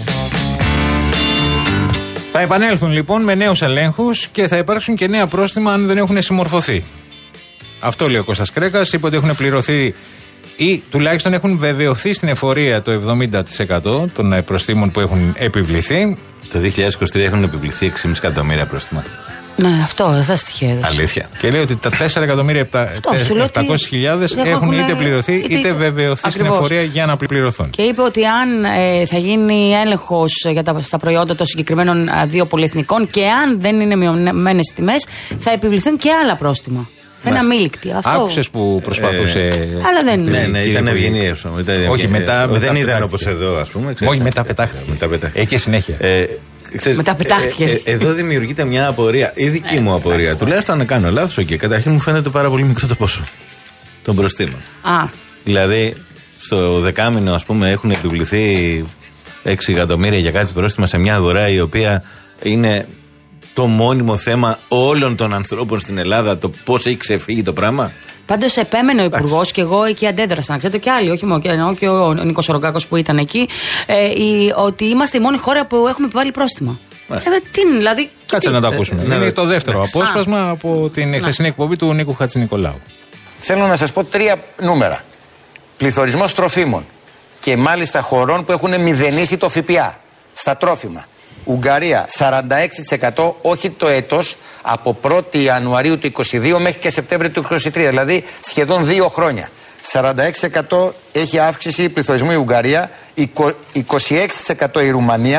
Θα επανέλθουν λοιπόν με νέους ελέγχους και θα υπάρξουν και νέα πρόστιμα αν δεν έχουν συμμορφωθεί. Αυτό λέει ο Κώστας Κρέκας. Είπε ότι έχουν πληρωθεί ή τουλάχιστον έχουν βεβαιωθεί στην εφορία το εβδομήντα τοις εκατό των προστίμων που έχουν επιβληθεί. Το δύο χιλιάδες είκοσι τρία έχουν επιβληθεί έξι κόμμα πέντε εκατομμύρια πρόστιμα. Ναι, αυτό δεν θα στοιχεία. Αλήθεια. Και λέει ότι τα τέσσερα εκατομμύρια επτακόσιες χιλιάδες έχουν είτε πληρωθεί είτε, είτε βεβαιωθεί ακριβώς στην εφορία για να πληρωθούν. Και είπε ότι αν ε, θα γίνει έλεγχος για τα, στα προϊόντα των συγκεκριμένων α, δύο πολυεθνικών και αν δεν είναι μειωμένες οι τιμές, θα επιβληθούν και άλλα πρόστιμα. Ένα μίλικτη. Άκουσες που προσπαθούσε. Ε, αλλά δεν είναι. Ναι, ναι, ήταν ευγενή. Όχι, μετά. Δεν ήταν όπως εδώ, ας πούμε. Όχι, μετά πετάχτηκε. Εκεί συνέχεια. Ξέρεις, μετά πετάχτηκε. Ε, ε, εδώ δημιουργείται μια απορία, η δική μου απορία. Τουλάχιστον αν κάνω λάθος, okay. Καταρχήν μου φαίνεται πάρα πολύ μικρό το ποσό των προστίμων. Α. Δηλαδή, στο δεκάμηνο, ας πούμε, έχουν επιβληθεί έξι εκατομμύρια για κάτι πρόστιμα σε μια αγορά η οποία είναι το μόνιμο θέμα όλων των ανθρώπων στην Ελλάδα, το πώς έχει ξεφύγει το πράγμα. Πάντως επέμενε ο Υπουργός και εγώ εκεί αντέδρασα, να ξέρετε, και άλλοι, όχι μόνο και ο Νίκος Ρογκάκος που ήταν εκεί, ε, η, ότι είμαστε η μόνη χώρα που έχουμε επιβάλει πρόστιμα. Ε, τι είναι, δηλαδή. Κάτσε τι... να το ακούσουμε. Ναι, είναι το δεύτερο ναι. απόσπασμα Α. από την χθεσινή εκπομπή του Νίκου Χατζηνικολάου. Θέλω να σας πω τρία νούμερα. Πληθωρισμός τροφίμων και μάλιστα χωρών που έχουν μηδενίσει το ΦΠΑ στα τρόφιμα. Ουγγαρία σαράντα έξι τοις εκατό, όχι το έτος, από πρώτη Ιανουαρίου του είκοσι δύο μέχρι και Σεπτέμβριο του είκοσι τρία, δηλαδή σχεδόν δύο χρόνια. σαράντα έξι τοις εκατό έχει αύξηση πληθωρισμού η Ουγγαρία, είκοσι έξι τοις εκατό η Ρουμανία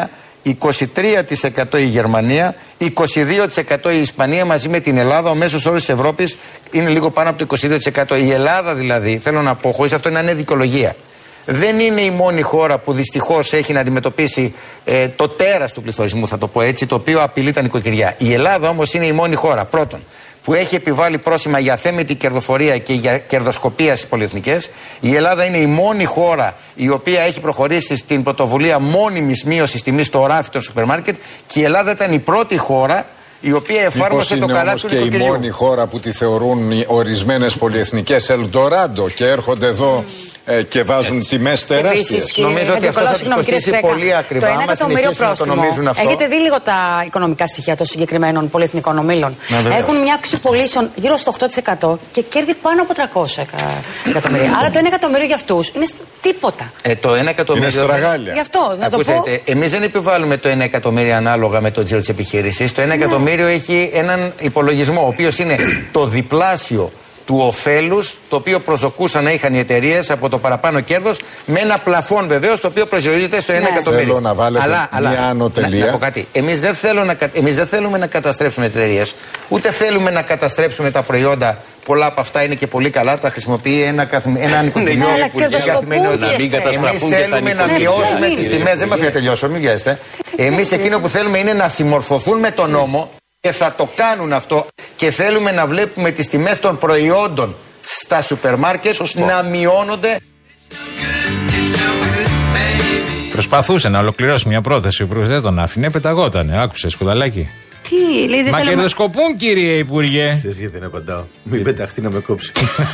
είκοσι τρία τοις εκατό η Γερμανία, είκοσι δύο τοις εκατό η Ισπανία μαζί με την Ελλάδα. Ο μέσος όρος της Ευρώπης είναι λίγο πάνω από το είκοσι δύο τοις εκατό. Η Ελλάδα δηλαδή, θέλω να πω, χωρίς αυτό να είναι δικαιολογία, δεν είναι η μόνη χώρα που δυστυχώς έχει να αντιμετωπίσει ε, το τέρας του πληθωρισμού, θα το πω έτσι, το οποίο απειλεί τα νοικοκυριά. Η Ελλάδα όμως είναι η μόνη χώρα, πρώτον, που έχει επιβάλει πρόστιμα για αθέμητη κερδοφορία και για κερδοσκοπία στις πολυεθνικές. Η Ελλάδα είναι η μόνη χώρα η οποία έχει προχωρήσει στην πρωτοβουλία μόνιμης μείωσης τιμής στο ράφι των σούπερ μάρκετ, και η Ελλάδα ήταν η πρώτη χώρα η οποία εφάρμοσε το καλά του νοικοκυριού. Και η μόνη χώρα που τη θεωρούν οι ορισμένες πολυεθνικές Ελντοράντο και έρχονται εδώ ε, και βάζουν έτσι. τιμές τεράστιες. Νομίζω ότι αυτό θα τους κοστίσει πολύ ακριβά. Το ένα εκατομμύριο πρόστιμο. Έχετε δει λίγο τα οικονομικά στοιχεία των συγκεκριμένων πολυεθνικών ομίλων. Ναι, έχουν μια αύξηση πωλήσεων γύρω στο οκτώ τοις εκατό και κέρδη πάνω από τριακόσια εκατομμύρια. Άρα το ένα εκατομμύριο για αυτούς είναι τίποτα. Ε, το ένα εκατομμύριο. Είναι στραγάλια. Γι' αυτό, να το πω. Εμείς δεν επιβάλλουμε το ένα εκατομμύριο ανάλογα με το τζίρο της επιχείρησης. Το ένα εκατομμύριο έχει έναν υπολογισμό, ο οποίος είναι το διπλάσιο του ωφέλους το οποίο προσδοκούσαν να είχαν οι εταιρείες από το παραπάνω κέρδος, με ένα πλαφόν βεβαίως το οποίο προσδιορίζεται στο ένα εκατομμύριο. Θέλω να βάλετε αλλά, μια αλλά, ανωτελεία. Να, να πω κάτι. Εμείς δεν, να, εμείς δεν θέλουμε να καταστρέψουμε εταιρείες, ούτε θέλουμε να καταστρέψουμε τα προϊόντα. Πολλά από αυτά είναι και πολύ καλά, τα χρησιμοποιεί ένα, ένα νοικοκυριό που είναι καθημερινότητα. Εμείς θέλουμε να μειώσουμε τις τιμές. Δεν με αφήνει να τελειώσω, μην βιάζεστε. Εμείς εκείνο που θέλουμε είναι να συμμορφωθούν με τον νόμο. Και θα το κάνουν αυτό, και θέλουμε να βλέπουμε τις τιμές των προϊόντων στα σούπερ μάρκετ να μειώνονται. Προσπαθούσε να ολοκληρώσει μια πρόθεση, ο Υπουργός δεν τον άφηνε, πεταγότανε. Άκουσε, Σκουδαλάκη. Τι, λέει, δεν Μα θέλουμε... κερδοσκοπούν, κύριε Υπουργέ. Ξέρεις γιατί να απαντάω. Μην πεταχτεί να με κόψει.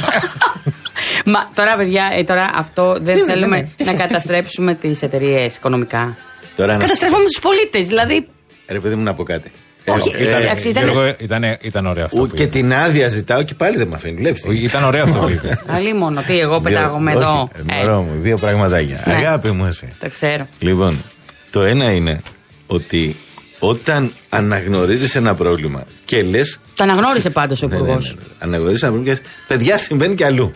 Μα τώρα, παιδιά, ε, τώρα αυτό δεν τι θέλουμε ναι, ναι. να καταστρέψουμε τις εταιρείες οικονομικά. Τώρα καταστρέφουμε τους πολίτες, δηλαδή. Ρε παιδί μου, να πω κάτι. Όχι, ε, ήταν, ε, ήταν, ήταν, ήταν ωραίο αυτό. Και την άδεια ζητάω και πάλι δεν με αφήνει. Βλέπεις. Ήταν ωραίο αυτό που είπε. Αλλή μόνο, τι, εγώ πετάγομαι εδώ. Μωρό μου, δύο πραγματάκια. Ναι. Αγάπη μου, εσύ. Το ξέρω. Λοιπόν, το ένα είναι ότι όταν αναγνωρίζεις ένα πρόβλημα και λες. Το αναγνώρισε πάντως ο Υπουργός. Ναι, ναι, ναι. Αναγνωρίζεις ένα πρόβλημα και λες, παιδιά, συμβαίνει και αλλού.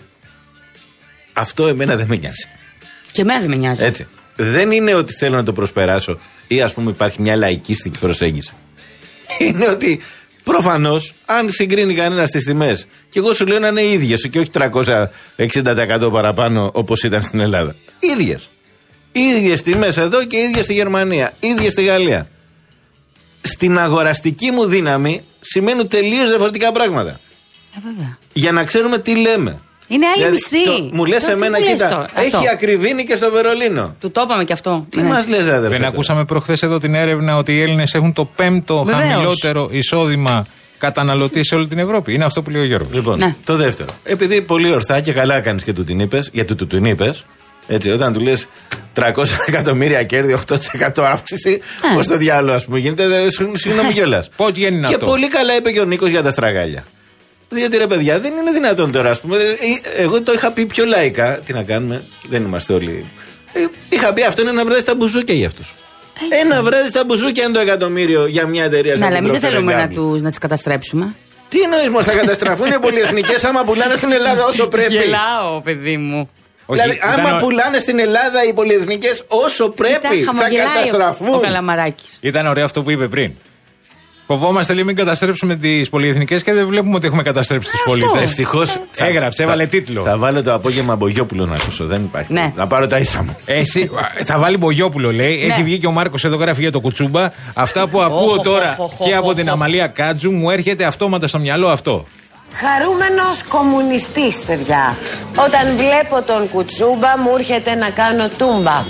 Αυτό εμένα δεν με νοιάζει. Και εμένα δεν με νοιάζει. Έτσι. Δεν είναι ότι θέλω να το προσπεράσω ή ας πούμε υπάρχει μια λαϊκίστικη προσέγγιση. Είναι ότι προφανώς αν συγκρίνει κανένα τις τιμές, και εγώ σου λέω να είναι ίδιες και όχι τριακόσια εξήντα τοις εκατό παραπάνω όπως ήταν στην Ελλάδα. Ίδιες. Ίδιες τιμές εδώ και ίδιες στη Γερμανία. Ίδιες στη Γαλλία. Στην αγοραστική μου δύναμη σημαίνουν τελείως διαφορετικά πράγματα. Ε, βέβαια. Για να ξέρουμε τι λέμε. Είναι άλλη δηλαδή, μισθή. Το, μου λες εμένα, κοίτα, το, έχει αυτό. Ακριβήνει και στο Βερολίνο. Του το είπαμε και αυτό. Τι ναι. μας λες, αδερφέ. Δεν ακούσαμε προχθές εδώ την έρευνα ότι οι Έλληνες έχουν το πέμπτο Βεβαίως. χαμηλότερο εισόδημα καταναλωτή σε όλη την Ευρώπη. Είναι αυτό που λέει ο Γιώργος. Λοιπόν, ναι. το δεύτερο. Επειδή πολύ ορθά και καλά κάνεις και του την είπες, γιατί του την είπες, έτσι, όταν του λες τριακόσια εκατομμύρια κέρδη, οκτώ τοις εκατό αύξηση, yeah. πώς το διάλογο, ας πούμε, γίνεται, συγγνώμη κιόλας. Πώς γίνει και αυτό. Και πολύ καλά είπε και ο Νίκος για τα στραγάλια. Διότι ρε παιδιά, δεν είναι δυνατόν τώρα, ας πούμε. Εγώ το είχα πει πιο λαϊκά. Τι να κάνουμε, δεν είμαστε όλοι. Είχα πει αυτό είναι ένα βράδυ στα μπουζούκια για αυτούς. Ένα βράδυ στα μπουζούκια είναι το εκατομμύριο για μια εταιρεία. Ναι, αλλά εμείς δεν θέλουμε να τους να καταστρέψουμε. Τι εννοείς πως θα καταστραφούν οι πολυεθνικές άμα πουλάνε στην Ελλάδα όσο πρέπει. Γελάω, παιδί μου. Δηλαδή, όχι, άμα ο... πουλάνε στην Ελλάδα οι πολυεθνικές όσο πρέπει, Ήταν, θα καταστραφούν. Ο Καλαμαράκης. Ήταν ωραίο αυτό που είπε πριν. Φοβόμαστε λίγο μην καταστρέψουμε τις πολυεθνικές και δεν βλέπουμε ότι έχουμε καταστρέψει τους πολίτες. Ευτυχώς. Έγραψε, έβαλε τίτλο. Θα βάλω το απόγευμα Μπογιόπουλο να ακούσω, δεν υπάρχει. Ναι. Να πάρω τα ίσα μου. Εσύ, θα βάλει Μπογιόπουλο, λέει. Ναι. Έχει βγει και ο Μάρκος εδώ, γράφει για το κουτσούμπα. Αυτά που ακούω τώρα και από την Αμαλία Κάτζου μου έρχεται αυτόματα στο μυαλό αυτό. Χαρούμενος κομμουνιστής, παιδιά. Όταν βλέπω τον κουτσούμπα μου έρχεται να κάνω τούμπα.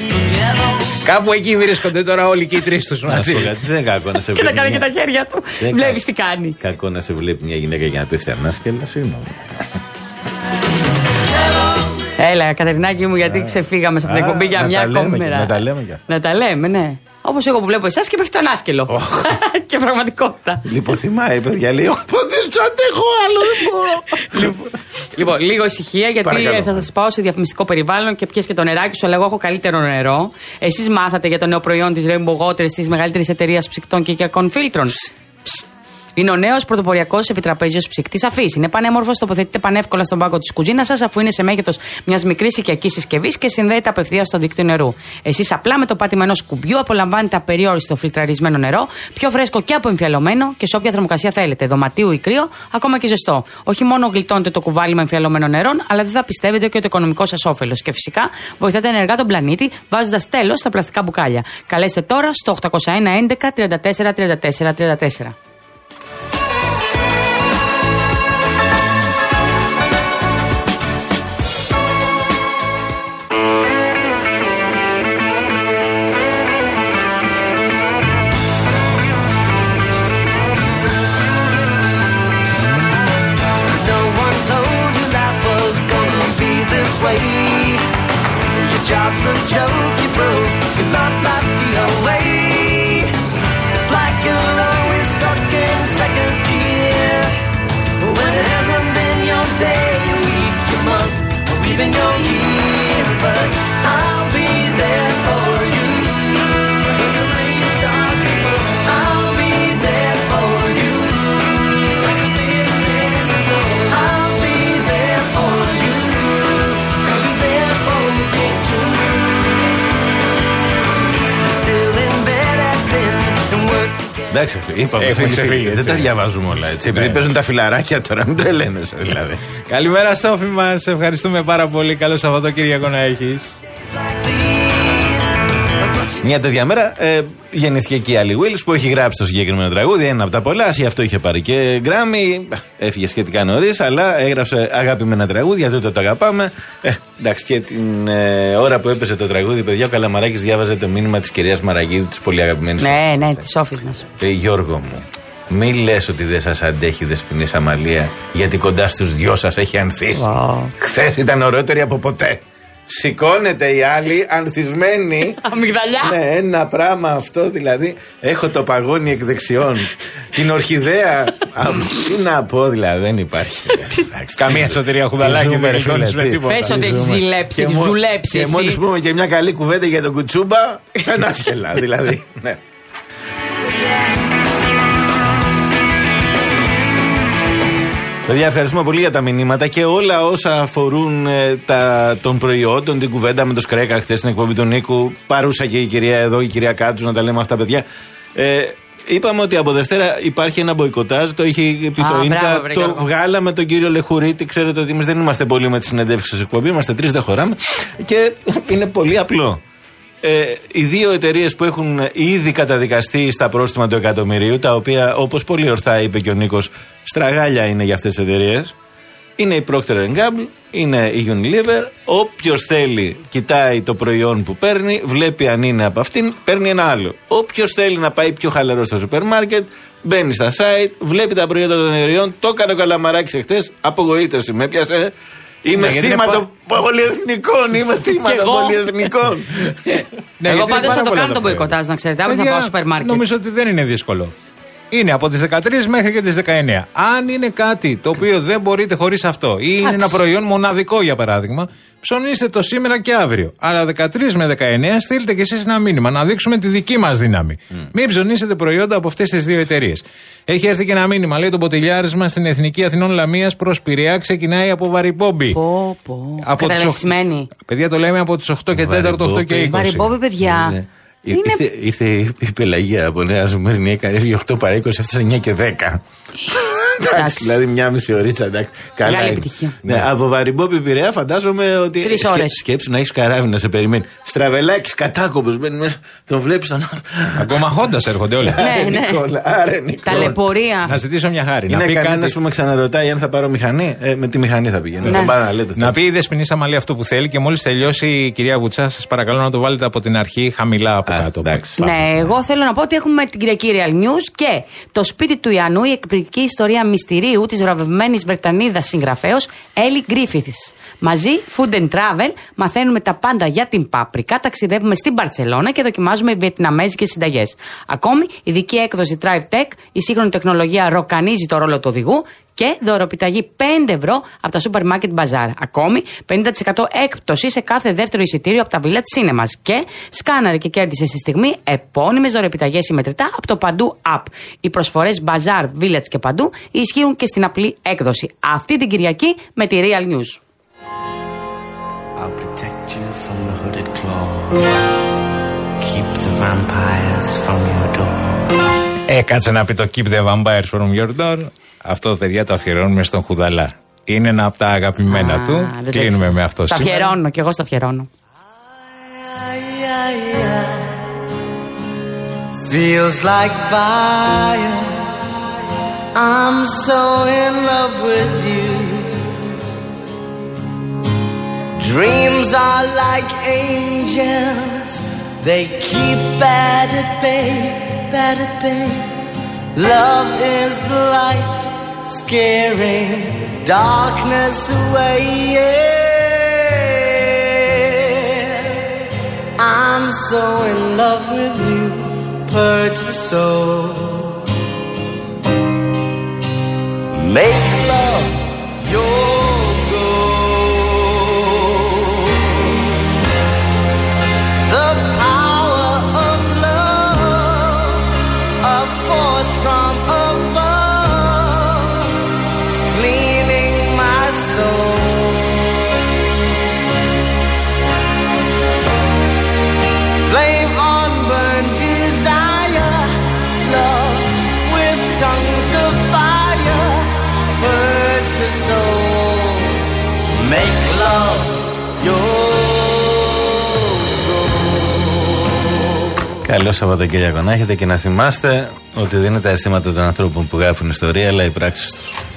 Κάπου εκεί βρίσκονται τώρα όλοι και οι τρεις τους μαζί. Δεν κακό να σε βλέπει. Και τα κάνει και τα χέρια του. Βλέπεις τι κάνει. Κακό να σε βλέπει μια γυναίκα για να πέφτει ανάσκελα, συγγνώμη. Έλα, Κατερινάκη μου, γιατί ξεφύγαμε σε αυτήν την εκπομπή για μια ακόμη μέρα. Να τα λέμε κι αυτά. Να τα λέμε, ναι. Όπως εγώ που βλέπω εσάς και πέφτει τον άσκελο. Και πραγματικότητα. Λιποθυμάει, παιδιά, λέει. Δεν σου αντέχω άλλο, δεν μπορώ. Λοιπόν, λίγο ησυχία, γιατί Παρακαλώ. θα σας πάω σε διαφημιστικό περιβάλλον και πιες και το νεράκι σου, αλλά εγώ έχω καλύτερο νερό. Εσείς μάθατε για το νέο προϊόν της Rainbow Water της μεγαλύτερης εταιρείας ψυκτών και οικιακών φίλτρων. Είναι ο νέος πρωτοποριακός επιτραπέζιος ψυκτής αφής. Είναι πανέμορφος, τοποθετείται πανεύκολα στον πάγκο της κουζίνας σας, αφού είναι σε μέγεθος μιας μικρής οικιακής συσκευής και συνδέεται απευθείας στο δίκτυο νερού. Εσείς απλά με το πάτημα ενός κουμπιού απολαμβάνετε απεριόριστο φιλτραρισμένο νερό, πιο φρέσκο και αποεμφιαλωμένο και σε όποια θερμοκρασία θέλετε, δωματίου ή κρύο, ακόμα και ζεστό. Όχι μόνο γλιτώνετε το κουβάλι με εμφιαλωμένο νερό, αλλά δεν θα πιστεύετε και το οικονομικό σας όφελος. Και φυσικά βοηθάτε ενεργά τον πλανήτη, βάζοντας τέλος στα πλαστικά μπουκάλια. Καλέστε τώρα στο οκτώ ένα ένα έντεκα τριάντα τέσσερα τριάντα τέσσερα τριάντα τέσσερα. Job's a joke, you broke, your love life's the away. It's like you're always stuck in second gear. When it hasn't been your day, your week, your month, or even your year. But I'll be there for you. When the rain starts to fall, I'll be there for you. Like I've been there before. I'll be there for you. Cause you're there for me too. Εντάξει, είπαμε, φίλοι, φίλοι, δεν τα διαβάζουμε όλα έτσι. Επειδή ναι. παίζουν τα φιλαράκια τώρα, μην τρελαίνεσαι δηλαδή. Καλημέρα, Σόφη μας. Ευχαριστούμε πάρα πολύ. Καλό Σαββατοκύριακο να έχεις. Μια τέτοια μέρα ε, γεννήθηκε και η Άλλη Wills που έχει γράψει το συγκεκριμένο τραγούδι. Ένα από τα πολλά. Γι' αυτό είχε πάρει και Γκράμι. Έφυγε σχετικά νωρίς, αλλά έγραψε αγαπημένα τραγούδια. Τότε το αγαπάμε. Ε, εντάξει, και την ε, ώρα που έπεσε το τραγούδι, παιδιά, ο Καλαμαράκης διάβαζε το μήνυμα της κυρίας Μαραγίδου, της πολύ αγαπημένης. Ναι, ναι, της Σόφης μας. Ε, Γιώργο μου, μη λες ότι δεν σας αντέχει η Δεσποινής Αμαλία, γιατί κοντά στους δυο σας έχει ανθίσει. Wow. Χθες ήταν ωραιότερη από ποτέ. Σηκώνεται η άλλη ανθισμένη. Αμυγδαλιά. Ναι, ένα πράγμα αυτό δηλαδή. Έχω το παγόνι εκ δεξιών. Την ορχιδέα. Τι να πω δηλαδή, δεν υπάρχει. Καμία σωτηρία χουδαλάκι δεν έχει με τίποτα. Πες ότι έχει ζηλέψει, έχει ζουλέψει. Και μόλις πούμε και μια καλή κουβέντα για τον κουτσούμπα, ήταν άσχελα δηλαδή. Ναι. Παιδιά, ευχαριστούμε πολύ για τα μηνύματα και όλα όσα αφορούν ε, τα, των προϊόντων, την κουβέντα με το Σκρέκα χθες στην εκπομπή του Νίκου. Παρούσα και η κυρία εδώ, η κυρία Κάτσου, να τα λέμε αυτά, παιδιά. Ε, είπαμε ότι από Δευτέρα υπάρχει ένα μποϊκοτάζ, το είχε πει το Ίντα, το βγάλαμε τον κύριο Λεχουρίτη. Ξέρετε ότι εμείς δεν είμαστε πολύ με τις συνεντεύξεις της εκπομπή, είμαστε τρεις, δεν χωράμε. Και είναι πολύ απλό. Ε, οι δύο εταιρείες που έχουν ήδη καταδικαστεί στα πρόστιμα του εκατομμυρίου, τα οποία, όπως πολύ ορθά είπε και ο Νίκος, στραγάλια είναι για αυτές τις εταιρείες, είναι η Procter and Gamble, είναι η Unilever. Όποιος θέλει κοιτάει το προϊόν που παίρνει, βλέπει αν είναι από αυτήν, παίρνει ένα άλλο. Όποιος θέλει να πάει πιο χαλαρό στο σούπερ μάρκετ, μπαίνει στα site, βλέπει τα προϊόντα των εταιρεών. Το έκανε ο Καλαμαράκης εχθές, απογοήτευση με πιάσε. Είμαι ναι, θύμα των πολυεθνικών. Είμαι θύμα των πολυεθνικών. Εγώ πάντως θα το κάνω το μποϊκοτάζ, να ξέρετε. Αύριο θα πάω στο σούπερ μάρκετ. Νομίζω ότι δεν είναι δύσκολο. Είναι από τις δεκατρείς μέχρι και τις δεκαεννέα. Αν είναι κάτι το οποίο δεν μπορείτε χωρίς αυτό, ή είναι ένα προϊόν μοναδικό για παράδειγμα, ψωνίστε το σήμερα και αύριο. Αλλά δεκατρείς με δεκαεννέα στείλτε κι εσείς ένα μήνυμα να δείξουμε τη δική μας δύναμη. Mm. Μην ψωνίσετε προϊόντα από αυτές τις δύο εταιρείες. Έχει έρθει και ένα μήνυμα, λέει το ποτηλιάρισμα στην Εθνική Αθηνών Λαμίας προς Πειραιά ξεκινάει από Βαρυπόμπι. Πω, πω. Από παιδιά, το λέμε από τις οκτώ και τέσσερα, οκτώ και είκοσι. Βαρυπόμπι, παιδιά. Είναι... Ήρθε, ήρθε η Πελαγία από Νέα Ζουμερινή, έφυγε οκτώ παρά είκοσι, έφτασε εννιά και δέκα. Εντάξει, δηλαδή μια μισή ωρίτσα, εντάξει. Καλά επιτυχία. Ναι, από Βαρυπόμπι Πειραιά φαντάζομαι ότι. Τρεις ώρες. Σκέψου να έχει καράβι να σε περιμένει. Στραβελάκι κατάκοπο, μπαίνει μέσα, τον βλέπει τον. Ακόμα χόντας έρχονται όλοι. Ναι, ναι. Ταλαιπωρία. Να ζητήσω μια χάρη. Είναι κανένα που με ξαναρωτάει αν θα πάρω μηχανή. Ε, με τη μηχανή θα πηγαίνω. Ναι. Να, λέτε, να πει η Δεσποινή Αμαλία αυτό που θέλει και μόλις τελειώσει η κυρία Βουτσά, σας παρακαλώ να το βάλετε από την αρχή χαμηλά από κάτω. Ναι, εγώ θέλω να πω ότι έχουμε την Κυριακή Real News και το σπίτι του Ιαννού, η εκπληκτική ιστορία μυστηρίου της βραβευμένης Βρετανίδας συγγραφέως Έλλη Γκρίφιθς. Μαζί, Food and Travel, μαθαίνουμε τα πάντα για την πάπρικα, ταξιδεύουμε στην Μπαρτσελώνα και δοκιμάζουμε βιετναμέζικες συνταγές. Ακόμη, ειδική έκδοση Drive Tech, η σύγχρονη τεχνολογία ροκανίζει το ρόλο του οδηγού και δωροπιταγή πέντε ευρώ από τα σούπερ μάρκετ Μπαζάρ. Ακόμη πενήντα τοις εκατό έκπτωση σε κάθε δεύτερο εισιτήριο από τα Village Cinemas. Και σκάναρε και κέρδισε στη στιγμή επώνυμες δωρεπιταγές συμμετρητά από το Παντού App. Οι προσφορές Μπαζάρ, Village και Παντού ισχύουν και στην απλή έκδοση. Αυτή την Κυριακή με τη Real News. I'll protect you from the hooded claw. Keep the vampires from your door. Ε, κάτσε να πει το Keep the vampires from your door. Αυτό, παιδιά, το αφιερώνουμε στον Χουδαλά. Είναι ένα από τα αγαπημένα Α, του. Κλείνουμε με αυτό στα σήμερα. Τα αφιερώνω και εγώ στα αφιερώνω. Feels like fire. I'm so in love with you. Dreams are like angels. They keep bad at bay, bad at bay. Love is the light, scaring darkness away. Yeah. I'm so in love with you. Purge the soul. Make love your goal. The power of love, a force from above, cleaning my soul. Flame on burn desire, love with tongues of fire, purge the soul, make love your goal. Καλό Σαββατοκύριακο να έχετε και να θυμάστε ότι δεν είναι τα αισθήματα των ανθρώπων που γράφουν ιστορία, αλλά οι πράξεις τους.